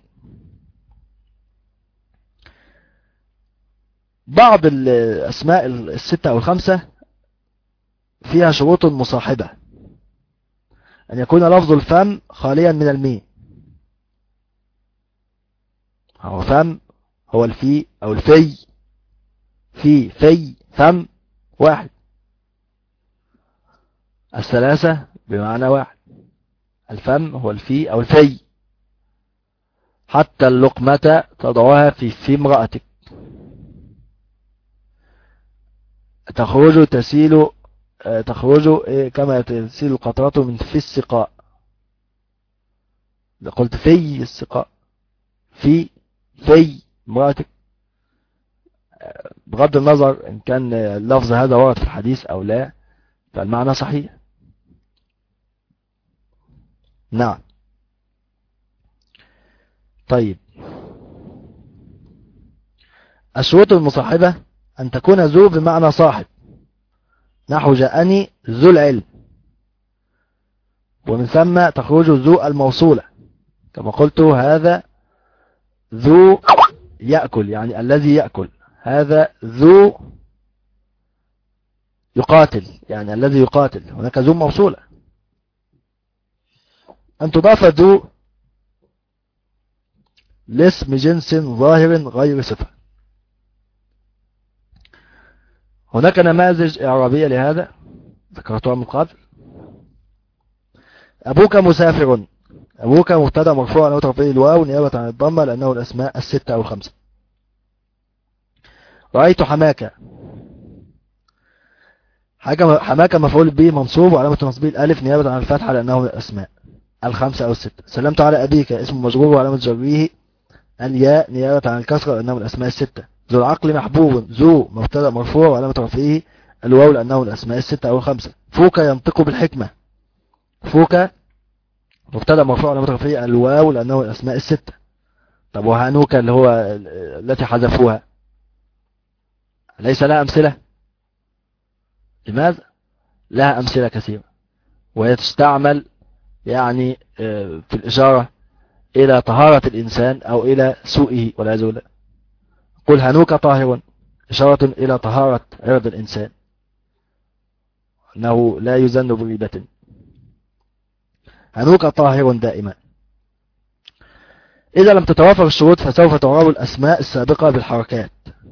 بعض الأسماء الستة أو الخمسة فيها شروط مصاحبة. أن يكون لفظ الفم خاليا من الميم. هو فم، هو الفي أو الفي، في فم واحد. الثلاثة بمعنى واحد. الفم هو الفي أو الفي. حتى اللقمة تضعها في امرأتك. تخرج كما تسيل القطرة من في السقاء. قلت في السقاء، في امرأتك. بغض النظر إن كان اللفظ هذا ورد في الحديث أو لا، فالمعنى صحيح. نعم. طيب، الشروط المصاحبة أن تكون ذو بمعنى صاحب. نحو جاءني ذو العلم، ومن ثم تخرج ذو الموصولة، كما قلت هذا ذو يأكل، يعني الذي يأكل. هذا ذو يقاتل، يعني الذي يقاتل. هناك ذو موصولة. أن تضاف ذو لاسم جنس ظاهر غير صفة. هناك نماذج إعرابية لهذا ذكرتها من قبل. أبوك مسافر. أبوك مبتدأ مرفوع على رفعه الواو نيابة عن الضمة لأنه الأسماء الستة أو الخمسة. رأيت حماك. حماك مفعول به منصوب وعلامة نصبه الألف نيابة عن الفتحة لأنه من الأسماء الخمسة أو الستة. سلمت على أبيك اسم مجرور وعلامة جره الياء نيابة عن الكسرة لأنه من الأسماء الستة. ذو العقل محبوب. ذو مبتدأ مرفوع وعلامة رفعه الواو لأنه من الأسماء الستة أو الخمسة. فوك ينطق بالحكمة. فوك مبتدأ مرفوع وعلامة رفعه الواو لأنه من الأسماء الستة. طب وهانوك اللي هو التي حذفوها ليس لها أمثلة؟ لماذا؟ لها أمثلة كثيرة، وهي تستعمل يعني في الإشارة إلى طهارة الإنسان أو إلى سوءه والعياذ بالله. قل هنوك طاهر، إشارة إلى طهارة عرض الإنسان، أنه لا يزن بريبة. هنوك طاهر دائما. إذا لم تتوافر الشروط فسوف تعرب الأسماء السابقة بالحركات.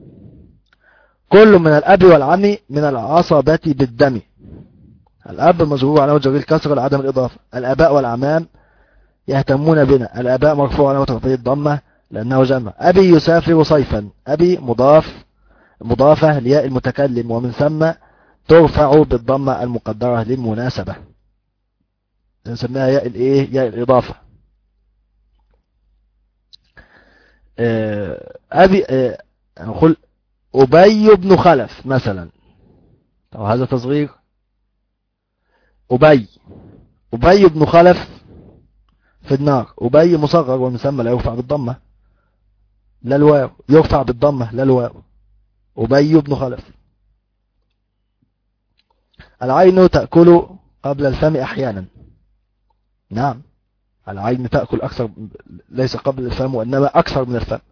كل من الأب والعم من العصبة بالدم. الأب مجرور على وجه الكسر لعدم الإضافة. الآباء والأعمام يهتمون بنا. الآباء مرفوع على وجه الضمة لأنه جمع. أبي يسافر صيفا. أبي مضافة لياء المتكلم ومن ثم ترفع بالضمة المقدرة للمناسبة، نسميها ياء الإيه؟ ياء الإضافة. أبي نقول أبي بن خلف مثلا. طب هذا تصغير. أبي بن خلف في النار. أبي مصغر ومن ثم لا يرفع بالضمة لا الواو، يرفع بالضمة لا الواو. أبي بن خلف. العين تأكل قبل الفم أحيانا. نعم، العين تأكل أكثر، ليس قبل الفم وإنما أكثر من الفم.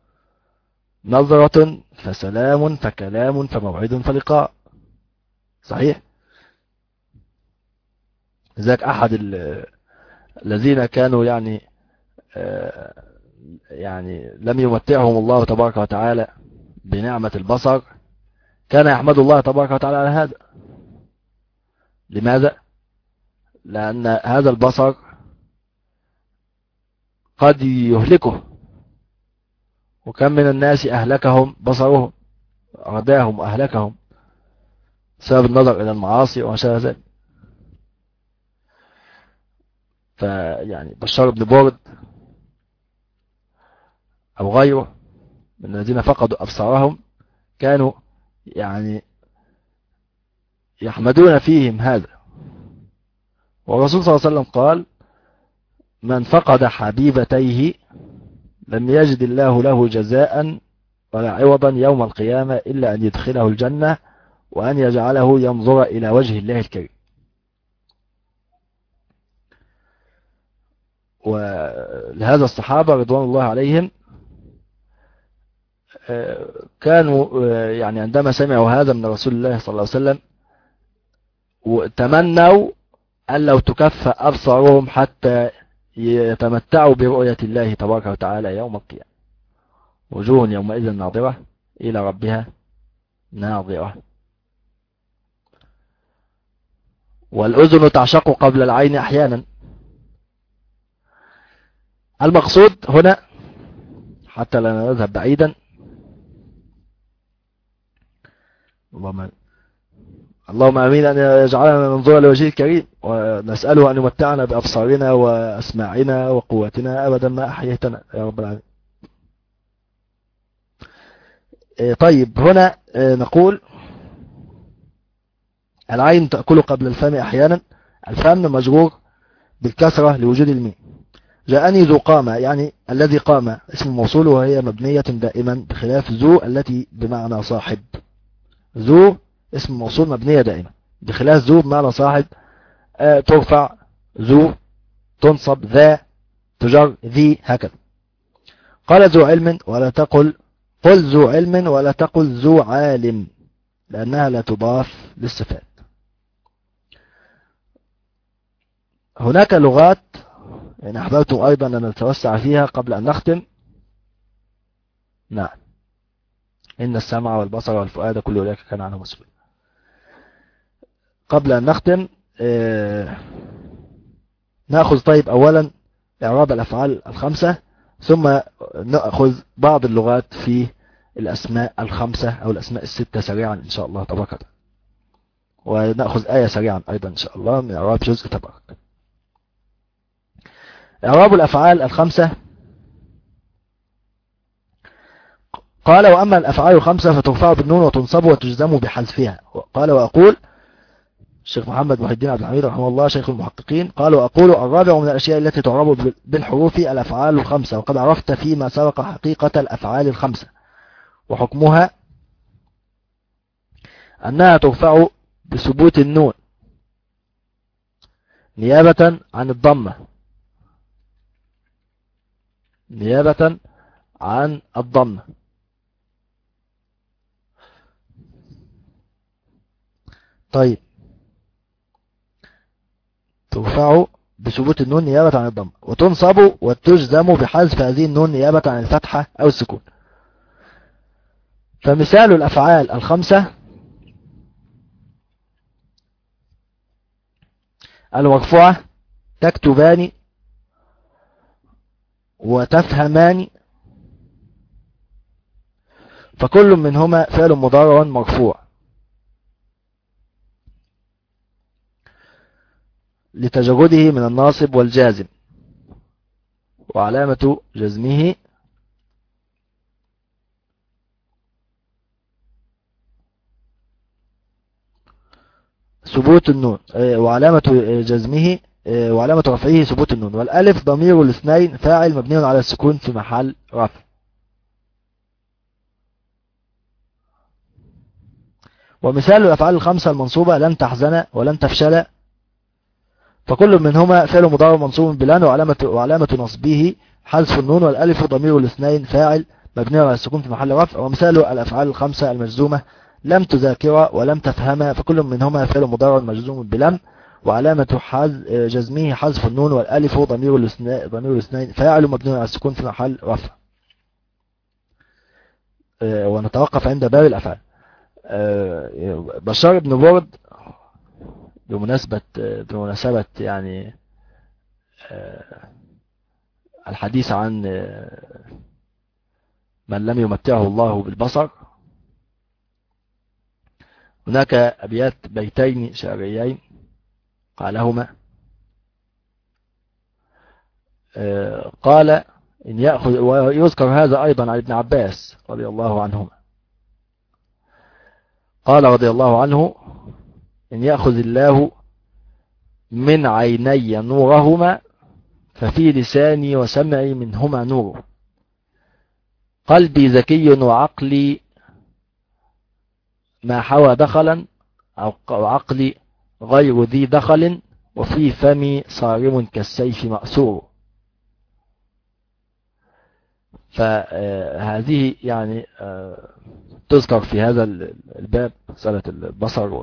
نظرة فسلام فكلام فموعد فلقاء. صحيح. ذاك أحد الذين كانوا يعني لم يمتعهم الله تبارك وتعالى بنعمة البصر، كان يحمد الله تبارك وتعالى على هذا. لماذا؟ لأن هذا البصر قد يهلكه، وكم من الناس أهلكهم بصرهم، أرداهم وأهلكهم بسبب النظر إلى المعاصي وما شابه ذلك. فيعني بشار بن برد أو غيره من الذين فقدوا أبصارهم كانوا يعني يحمدون فيهم هذا. والرسول صلى الله عليه وسلم قال: من فقد حبيبتيه لم يجد الله له جزاء ولا عوضا يوم القيامة إلا أن يدخله الجنة وأن يجعله ينظر إلى وجه الله الكريم. ولهذا الصحابة رضوان الله عليهم كانوا يعني عندما سمعوا هذا من رسول الله صلى الله عليه وسلم وتمنوا أن لو تكفى أبصارهم حتى يتمتعوا برؤية الله تبارك وتعالى يوم القيامة. وجوه يومئذ ناظرة إلى ربها ناظرة. والأذن تعشق قبل العين أحيانا. المقصود هنا حتى لا نذهب بعيدا، اللهم امين ان يجعلنا ننظر لوجهه الكريم، ونسأله ان يمتعنا بأبصارنا وأسماعنا وقوتنا أبدا ما أحييتنا يا رب العالمين. طيب هنا نقول العين تأكل قبل الفم أحيانا. الفم مجرور بالكسرة لوجود الميم. جاءني ذو قامة، يعني الذي قام اسم موصول وهي مبنية دائما، بخلاف ذو التي بمعنى صاحب. ذو اسم موصول مبنية دائما، بخلاف ذو بمعنى صاحب ترفع ذو، تنصب ذا، تجر ذي، هكذا. قال ذو علم ولا تقل قل ذو علم ولا تقل ذو عالم، لأنها لا تضاف للصفات. هناك لغات إن أحببتم أيضا أن نتوسع فيها قبل أن نختم. نعم، إن السمع والبصر والفؤاد كل أولئك كان عنه مسؤولا. قبل أن نختم نأخذ طيب أولا إعراب الأفعال الخمسة، ثم نأخذ بعض اللغات في الأسماء الخمسة أو الأسماء الستة سريعا إن شاء الله تبارك وتعالى، ونأخذ آية سريعا أيضا إن شاء الله من إعراب جزء تبارك. إعراب الأفعال الخمسة. قال: وأما الأفعال الخمسة فترفع بالنون وتنصب وتجزم بحذفها. قال: وأقول الشيخ محمد محي الدين عبد الحميد رحمه الله شيخ المحققين، قال: وأقول الرابع من الأشياء التي تعرب بالحروف الأفعال الخمسة. وقد عرفت فيما سبق حقيقة الأفعال الخمسة وحكمها أنها ترفع بثبوت النون نيابة عن الضمة، نيابة عن الضمة. طيب، ترفع بثبوت النون نيابة عن الضمة، وتنصب وتجزم بحذف هذه النون نيابة عن الفتحة أو السكون. فمثال الأفعال الخمسة: المرفوعة تكتبان وتفهمان، فكل منهما فعل مضارع مرفوع لتجرده من الناصب والجازم، وعلامة جزمه ثبوت النون، وعلامة جزمه وعلامة رفعه ثبوت النون. والألف ضمير الاثنين فاعل مبني على السكون في محل رفع. ومثال الأفعال الخمسة المنصوبة: لن تحزن ولن تفشل، فكل منهما فعل مضارع منصوب بلان وعلامة نصبه حذف النون والالف ضمير الاثنين فاعل مبني على السكون في محل رفع. ومثال الافعال الخمسة المجزومة لم تذاكر ولم تفهم، فكل منهما فعل مضارع مجزوم بلم وعلامة جزمه حذف النون والالف ضمير الاثنين فاعل مبني على السكون في محل رفع. ونتوقف عند باب الافعال. بشار بن برد بمناسبة يعني الحديث عن من لم يمتعه الله بالبصر، هناك أبيات بيتين شعريين قالهما. قال إن يأخذ، ويذكر هذا أيضا عن ابن عباس رضي الله عنهما، قال رضي الله عنه: إن يأخذ الله من عيني نورهما ففي لساني وسمعي منهما نور، قلبي ذكي وعقلي ما حوى دخلا، أو عقلي غير ذي دخل، وفي فمي صارم كالسيف مأسور. فهذه يعني تذكر في هذا الباب مسألة البصر.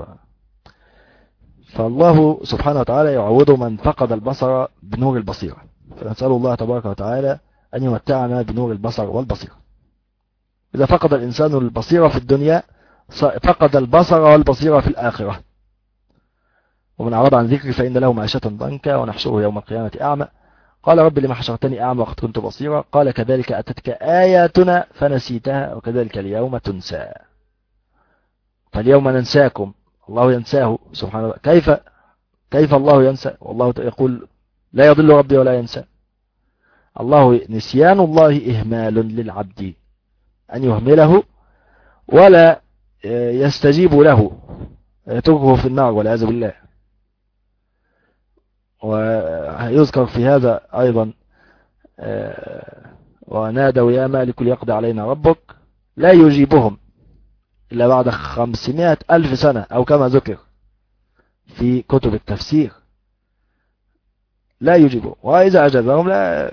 فالله سبحانه وتعالى يعوض من فقد البصر بنور البصيرة، فنسأل الله تبارك وتعالى أن يمتعنا بنور البصر والبصيرة. إذا فقد الإنسان البصيرة في الدنيا فقد البصر والبصيرة في الآخرة. ومن أعرض عن ذكري فإن له معيشة ضنكا ونحشره يوم القيامة أعمى، قال رب لما حشرتني أعمى وقد كنت بصيرا، قال كذلك أتتك آياتنا فنسيتها وكذلك اليوم تنسى. فاليوم ننساكم، الله ينساه سبحانه وتعالى. كيف الله ينسى والله يقول لا يضل ربي ولا ينسى؟ الله نسيان الله إهمال للعبد، أن يهمله ولا يستجيب له، يتركه في النار والعياذ بالله. ويذكر في هذا أيضا ونادوا يا مالك ليقضي علينا ربك، لا يجيبهم إلا بعد 500,000 سنة أو كما ذكر في كتب التفسير، لا يجيبهم، وإذا أجابهم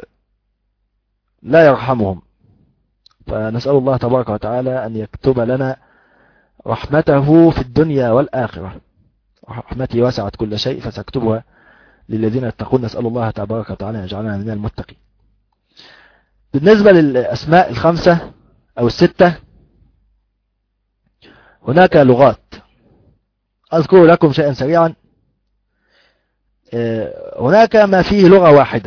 لا يرحمهم. فنسأل الله تبارك وتعالى أن يكتب لنا رحمته في الدنيا والآخرة. رحمتي وسعت كل شيء فسأكتبها للذين يتقون. نسأل الله تبارك وتعالى أن يجعلنا من المتقين. بالنسبة للأسماء الخمسة أو الستة، هناك لغات. أذكر لكم شيئا سريعا. هناك ما فيه لغة واحدة،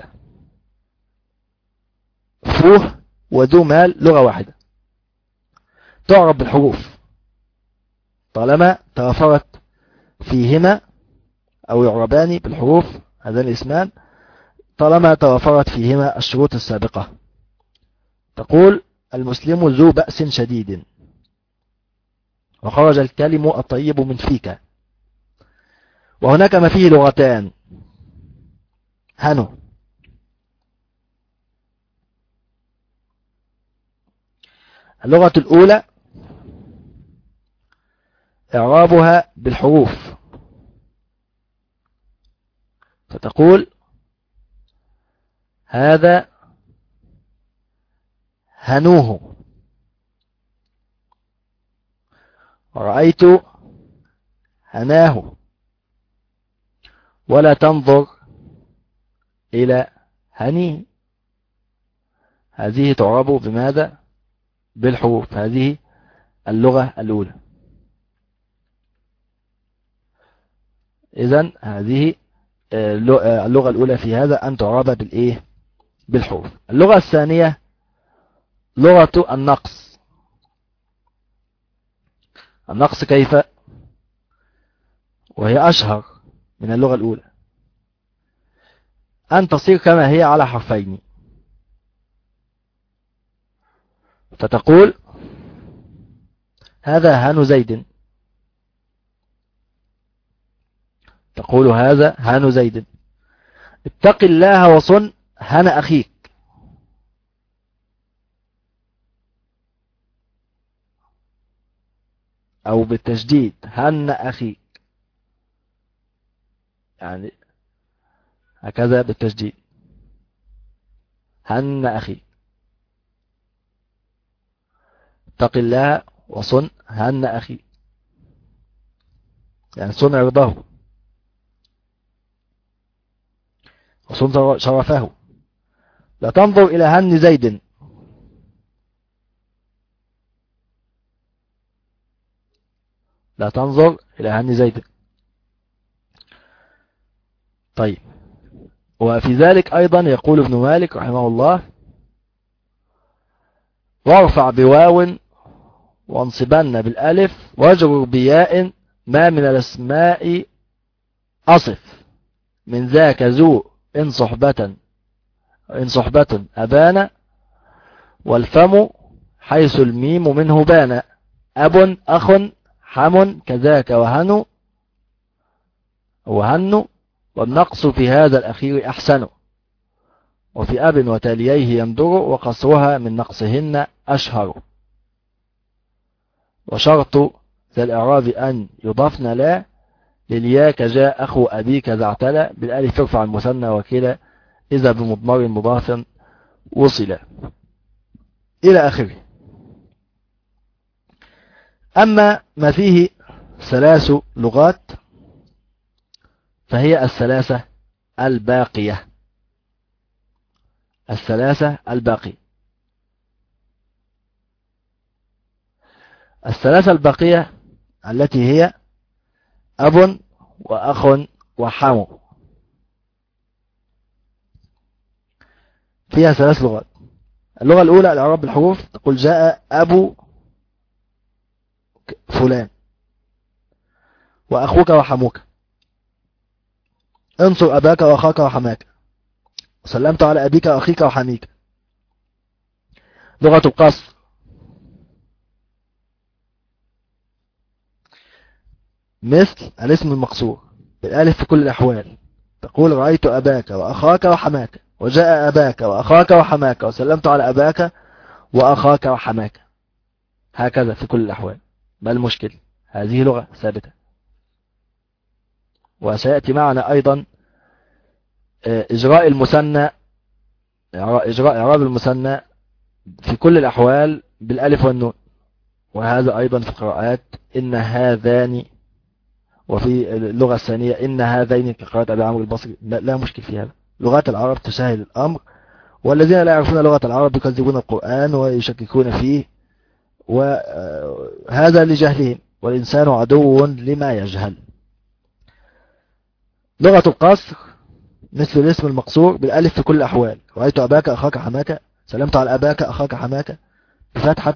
فوه وذو مال لغة واحدة تعرب بالحروف طالما توفرت فيهما، أو يعربان بالحروف هذان الاسمان طالما توفرت فيهما الشروط السابقة. تقول المسلم ذو بأس شديد، وخرج الكلم الطيب من فيك. وهناك ما فيه لغتان، هنو. اللغة الأولى إعرابها بالحروف، فتقول هذا هنوه، ورأيت هناه، ولا تنظر إلى هنيه. هذه تعرب بماذا؟ بالحروف. هذه اللغة الأولى. إذن هذه اللغة الأولى في هذا أن تعرب بالإيه؟ بالحروف. اللغة الثانية لغة النقص. النقص كيف؟ وهي أشهر من اللغة الأولى، أن تصير كما هي على حرفين. فتقول هذا هان زيد، تقول هذا هان زيد. اتق الله وصن هان أخيك. أو بالتشديد هن أخيك، يعني هكذا بالتشديد. هن أخي، اتق الله وصن هن أخي، يعني صن عرضه وصن شرفه. لا تنظر إلى هن زيد، لا تنظر إلى هن زيد. طيب، وفي ذلك أيضا يقول ابن مالك رحمه الله: وارفع بواو وانصبن بالألف واجرر بياء ما من الأسماء أصف من ذاك ذو إن صحبة أبان، والفم حيث الميم منه بان، أب أخ حم كذاك وهن، والنقص في هذا الأخير أحسن، وفي أب وتاليه يندر، وقصرها من نقصهن أشهر. وشرط ذا الإعراب أن يضافن لا لليا كجاء أخو أبيك ذا اعتلى، بالألف يرفع المثنى وكلا إذا بمضمر مضاف وصل إلى آخره. أما ما فيه 3 لغات فهي الثلاثة الباقية. الثلاثة الباقية التي هي أب وأخ وحم، فيها 3 لغات. اللغة الأولى الإعراب بالحروف، تقول جاء أبو فلان وأخوك وحموك، انصر أباك وأخاك وحماك، سلمت على أبيك وأخيك وحميك. لغة القصر، مثل الاسم المقصور بالالف في كل الأحوال، تقول رأيت أباك وأخاك وحماك، وجاء أباك وأخاك وحماك، وسلمت على أباك وأخاك وحماك، هكذا في كل الأحوال. ما المشكل؟ هذه لغة ثابتة. وسيأتي معنا أيضا إجراء المثنى، إجراء إعراب المثنى في كل الأحوال بالألف والنون، وهذا أيضا في قراءات إن هذان، وفي اللغة الثانية إن هذين كقراءة أبي عمرو البصري. لا مشكل في هذا، لغات العرب تسهل الأمر، والذين لا يعرفون لغة العرب يكذبون القرآن ويشككون فيه، وهذا لجهلهم، والإنسان عدو لما يجهل. لغة القصر مثل الاسم المقصور بالالف في كل الأحوال، رأيت أباك أخاك حماك، سلمت على أباك أخاك حماك، بفتحة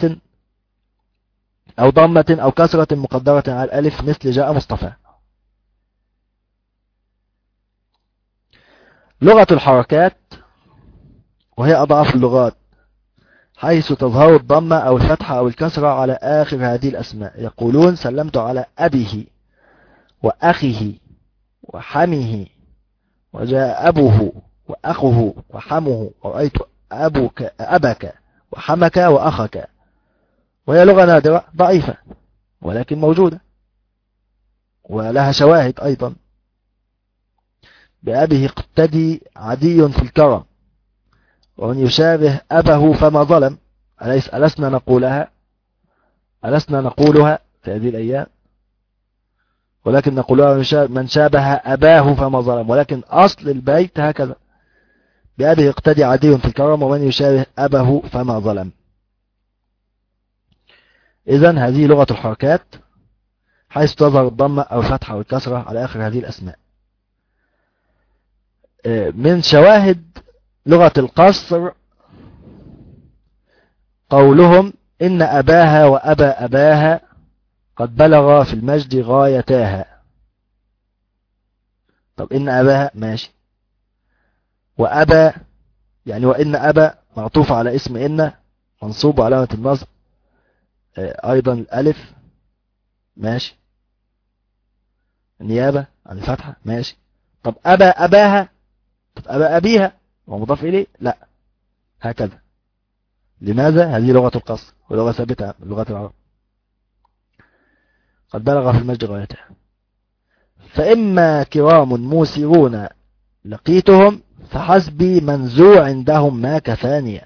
أو ضمة أو كسرة مقدرة على الألف، مثل جاء مصطفى. لغة الحركات وهي أضعف اللغات، حيث تظهر الضمة أو الفتحة أو الكسرة على آخر هذه الأسماء. يقولون سلمت على أبيه وأخيه وحمه، وجاء أبوه وأخوه وحمه، ورأيت أبك وحمك وأخك. وهي لغة نادرة ضعيفة ولكن موجودة، ولها شواهد أيضا. بأبيه اقتدي عدي في الكرم، ومن يشابه أبه فما ظلم. ألسنا نقولها في هذه الأيام، ولكن نقولها من شابه أباه فما ظلم، ولكن أصل البيت هكذا: بأبيه اقتدي عدي في الكرم، ومن يشابه أبه فما ظلم. إذن هذه لغة الحركات، حيث تظهر الضمة أو الفتحة أو الكسرة على آخر هذه الأسماء. من شواهد لغة القصر قولهم إن أباها وأبا أباها قد بلغ في المجد غايتاها. طب إن أباها ماشي، وأبا يعني وإن أبا معطوف على اسم إن منصوب علامة النصب أيضا الألف، ماشي، النيابة عن الفتحة، ماشي. طب أبا أباها، طب أبا أبيها ومضاف إليه، لا، هكذا. لماذا؟ هذه لغة القصر ولغة ثابتة لغة العرب. قد بلغ في المجد غايتها. فإما كرام موسرون لقيتهم فحسبي من ذو عندهم ما كفانية.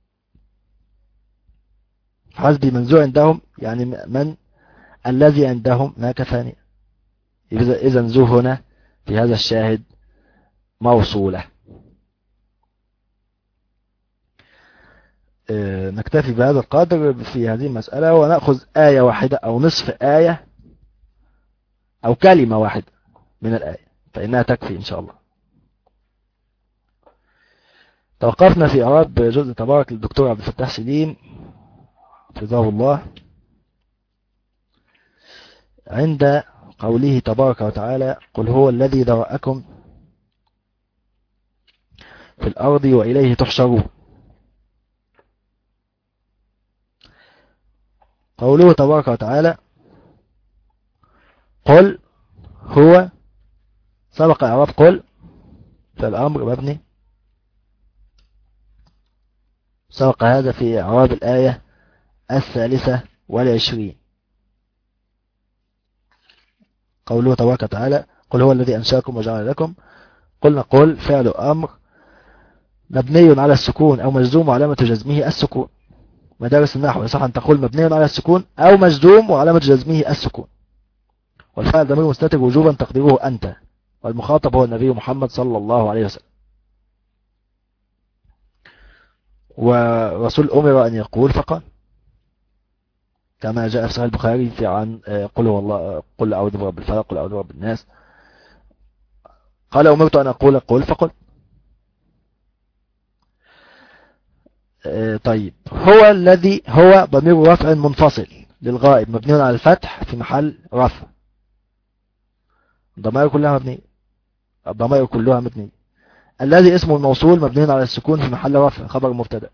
حسبي من ذو عندهم يعني من الذي عندهم ما كفانية. إذا ذو هنا في هذا الشاهد موصولة. نكتفي بهذا القدر في هذه المسألة، ونأخذ آية واحدة أو نصف آية أو كلمة واحدة من الآية فإنها تكفي إن شاء الله. توقفنا في إعراب جزء تبارك للدكتور عبد الفتاح سليم حفظه الله عند قوله تبارك وتعالى: قل هو الذي ذرأكم في الأرض وإليه تحشرون. قوله تبارك وتعالى قل هو، سبق إعراب قل فالأمر مبني، سبق هذا في إعراب الآية 23. قوله تبارك وتعالى قل هو الذي أنشأكم وجعل لكم. قلنا قل فعل أمر مبني على السكون أو مجزوم وعلامة جزمه السكون. مدارس النحو يصح أن تقول مبني على السكون أو مجزوم وعلامة جزمه السكون، والفعل ضمير مستتر وجوبا تقديره أنت، والمخاطب هو النبي محمد صلى الله عليه وسلم. ورسول أمر أن يقول فقال، كما جاء في صحيح البخاري في عن قل هو الله، قل أعوذ برب الفلق، قل أعوذ برب الناس، قال أمرت أن أقول قل فقل. طيب هو الذي، هو ضمير رفع منفصل للغائب مبني على الفتح في محل رفع. الضمائر كلها مبنية، الضمائر كلها مبنية. الذي اسمه الموصول مبني على السكون في محل رفع خبر مبتدا.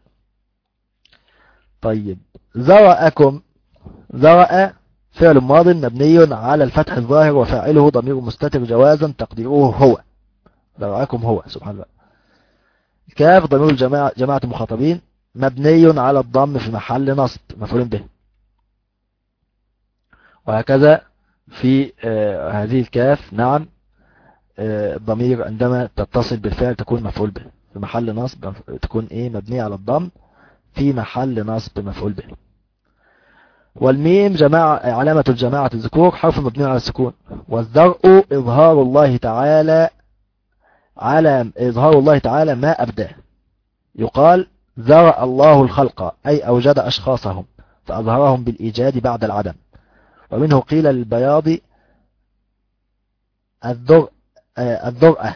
طيب ذرأكم، ذرأ فعل ماض مبني على الفتح الظاهر وفاعله ضمير مستتر جوازا تقديره هو. ذرأكم هو سبحان الله. كاف ضمير جماعة المخاطبين مبني على الضم في محل نصب مفعول به. وهكذا في هذه الكاف نعم الضمير عندما تتصل بالفعل تكون مفعول به في محل نصب، تكون مبنية على الضم في محل نصب مفعول به. والميم علامة الجماعة الذكور حرف مبني على السكون. والذرء إظهار الله تعالى، على إظهار الله تعالى ما أبداه. يقال ذرأ الله الخلق أي أوجد أشخاصهم فأظهرهم بالإيجاد بعد العدم. ومنه قيل للبياض الذرأة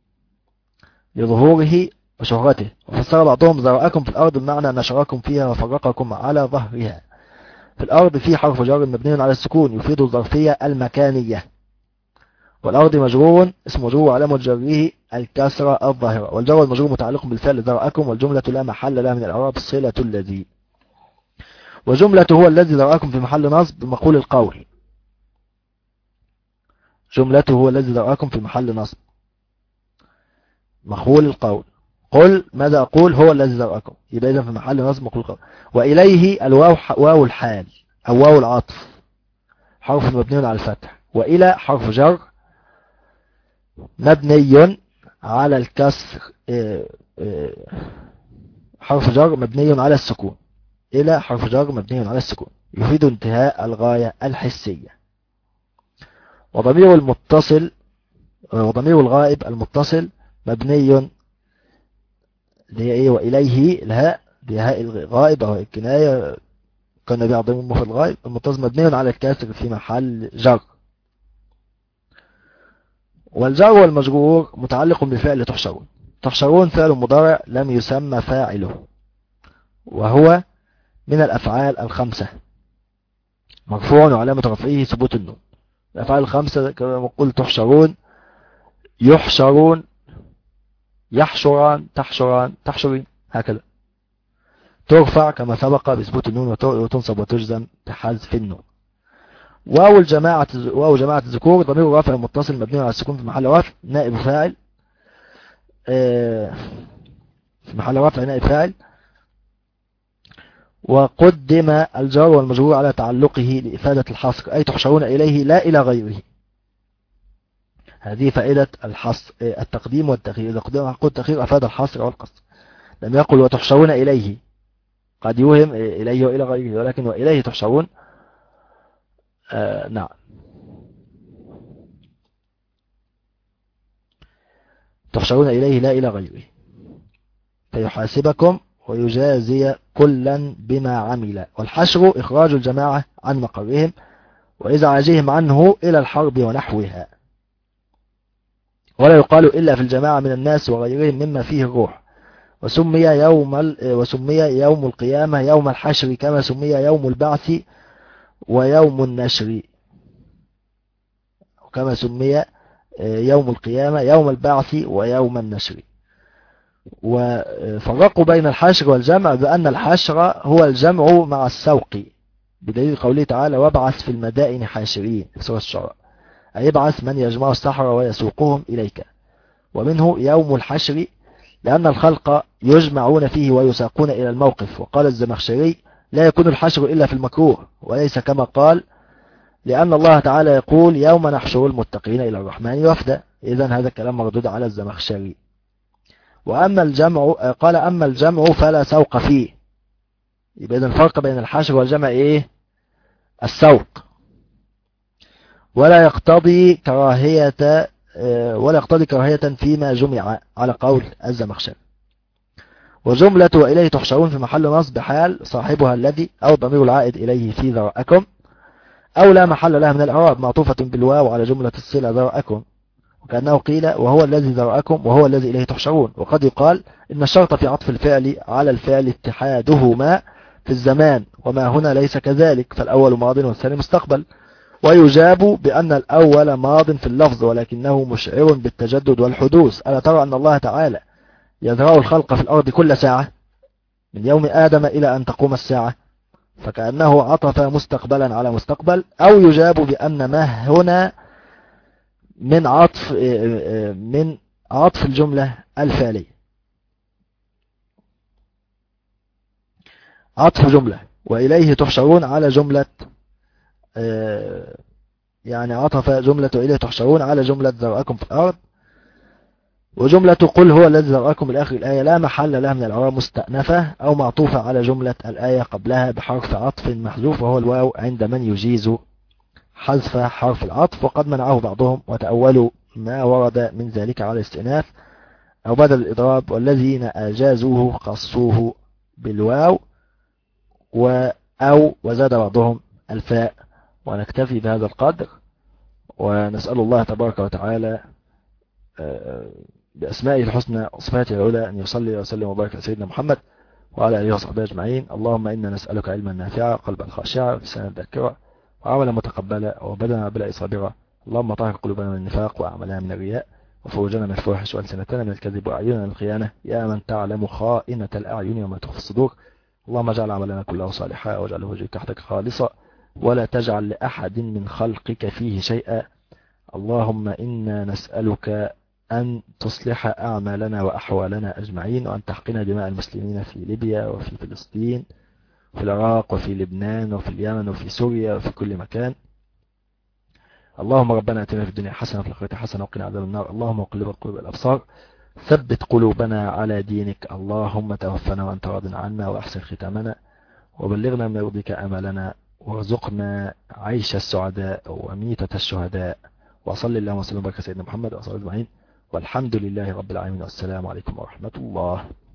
لظهوره وشهرته. وفسر بعضهم ذرأكم في الأرض بمعنى نشركم فيها وفرقكم على ظهرها. في الأرض في حرف جر مبني على السكون يفيد الظرفية المكانية. والأرض مجرور اسم مجرور وعلامة جره الكسرة الظاهرة. والجر والمجرور متعلق بالفعل ذرأكم، والجملة لا محل لها من الإعراب صلة الذي. وجملة هو الذي ذرأكم في محل نصب مقول القول. جملته هو الذي ذرأكم في محل نصب مقول القول. قل ماذا أقول؟ هو الذي ذرأكم، يبقى إذا في محل نصب مقول القول. وإليه الواو واو الحال أو واو العطف حرف مبني على الفتح. وإلى حرف جر مبني على الكسر، حرف جر مبني على السكون. إلى حرف جر مبني على السكون يفيد انتهاء الغاية الحسية. وضمير المتصل وضمير الغائب المتصل مبني وإليه الهاء بهاء الغائب أو الكناية كان بيع ضمير مفرد الغائب المتصل مبني على الكسر في محل جر. والجر والمجرور متعلق بفعل تحشرون. تحشرون فعل مضارع لم يسمى فاعله، وهو من الأفعال الخمسة مرفوع وعلامة رفعه ثبوت النون. الأفعال الخمسة كما قلت تحشرون، يحشرون، يحشران، تحشران، تحشرين، هكذا. ترفع كما سبق بثبوت النون، وتنصب وتجزم بحذف النون. واو جماعة الذكور ضمير رافع متصل مبني على السكون في محل رفع نائب فاعل، في محل رفع نائب فاعل. وقدم الجار والمجرور على تعلقه لإفادة الحصر أي تحشرون إليه لا إلى غيره. هذه فائدة الحصر التقديم والتأخير. إذا قدم حق التأخير أفاد الحصر والقصر. لم يقل وتحشرون إليه، قد يوهم إليه وإلى غيره، ولكن وإليه تحشرون. نعم. تحشرون إليه لا إلى غيره، فيحاسبكم ويجازي كلا بما عمل. والحشر إخراج الجماعة عن مقرهم وإزعاجهم عنه إلى الحرب ونحوها، ولا يقال إلا في الجماعة من الناس وغيرهم مما فيه الروح. وسمي يوم القيامة يوم الحشر، كما سمي يوم البعث ويوم النشر، وكما سمي يوم القيامة يوم البعث ويوم النشر. وفرقوا بين الحشر والجمع بأن الحشر هو الجمع مع السوق، بدليل قوله تعالى وابعث في المدائن حاشرين في سورة الشعراء، أي ابعث من يجمع السحرة ويسوقهم إليك. ومنه يوم الحشر لأن الخلق يجمعون فيه ويساقون إلى الموقف. وقال الزمخشري لا يكون الحشر إلا في المكروه، وليس كما قال، لأن الله تعالى يقول يوم نحشر المتقين إلى الرحمن وفدا. إذن هذا الكلام مردود على الزمخشري. وأما الجمع، قال أما الجمع فلا سوق فيه. يبقى إذن الفرق بين الحشر والجمع إيه؟ السوق. ولا يقتضي كراهية فيما جمع على قول الزمخشري. وجملة وإليه تحشرون في محل نصب حال صاحبها الذي أو ضمير العائد إليه في ذرأكم، أو لا محل لها من الإعراب، معطوفة بالواو على جملة الصلة ذرأكم، وكأنه قيل وهو الذي ذرأكم وهو الذي إليه تحشرون. وقد يقال إن الشرط في عطف الفعل على الفعل اتحادهما في الزمان، وما هنا ليس كذلك، فالأول ماض والثاني مستقبل. ويجاب بأن الأول ماض في اللفظ ولكنه مشعر بالتجدد والحدوث. ألا ترى أن الله تعالى يذرأ الخلق في الأرض كل ساعة من يوم آدم إلى أن تقوم الساعة، فكأنه عطف مستقبلا على مستقبل. أو يجاب بأن ما هنا من عطف الجملة الفعلية، عطف جملة وإليه تحشرون على جملة، يعني عطف جملة إليه تحشرون على جملة ذرأكم في الأرض. وجملة قل هو الذي ذرأكم إلى آخر الآية لا محل لها من الإعراب، مستأنفة أو معطوفة على جملة الآية قبلها بحرف عطف محذوف، وهو الواو عند من يجيز حذف حرف العطف. وقد منعه بعضهم وتأولوا ما ورد من ذلك على الاستئناف أو بدل الإضراب، والذين أجازوه قصوه بالواو أو وزاد بعضهم الفاء. ونكتفي بهذا القدر، ونسأل الله تبارك وتعالى بأسمائه الحسنى وصفاته العلى أن يصلي وسلم وبارك على سيدنا محمد وعلى آله وصحبه أجمعين. اللهم إنا نسألك علما نافعا، قلبا خاشعا، ولسانا ذاكرا، وعملا متقبلا، وبدنا بلا صابرا. اللهم طهر قلوبنا من النفاق، وأعمالنا من الرياء، وفرجنا من الفواحش، وألسنتنا من الكذب، وأعيننا من الخيانة، يا من تعلم خائنة الأعين وما تخفي الصدور. اللهم اجعل عملنا كله صالحا، واجعله وجهك تحتك خالصا، ولا تجعل لأحد من خلقك فيه شيئا. اللهم إنا نسألك أن تصلح أعمالنا وأحوالنا أجمعين، وأن تحقن دماء المسلمين في ليبيا وفي فلسطين وفي العراق وفي لبنان وفي اليمن وفي سوريا وفي كل مكان. اللهم ربنا اتنا في الدنيا حسنة وفي الآخرة حسنة وقنا عذاب النار. اللهم قلب القلوب الأبصار، ثبت قلوبنا على دينك. اللهم توفنا وأنت راض عنا، وأحسن ختامنا، وبلغنا من يرضيك أملنا، وارزقنا عيش السعداء وميتة الشهداء. وصل اللهم وسلم وبارك على سيدنا محمد وصلى الله أجمعين، والحمد لله رب العالمين، والسلام عليكم ورحمة الله.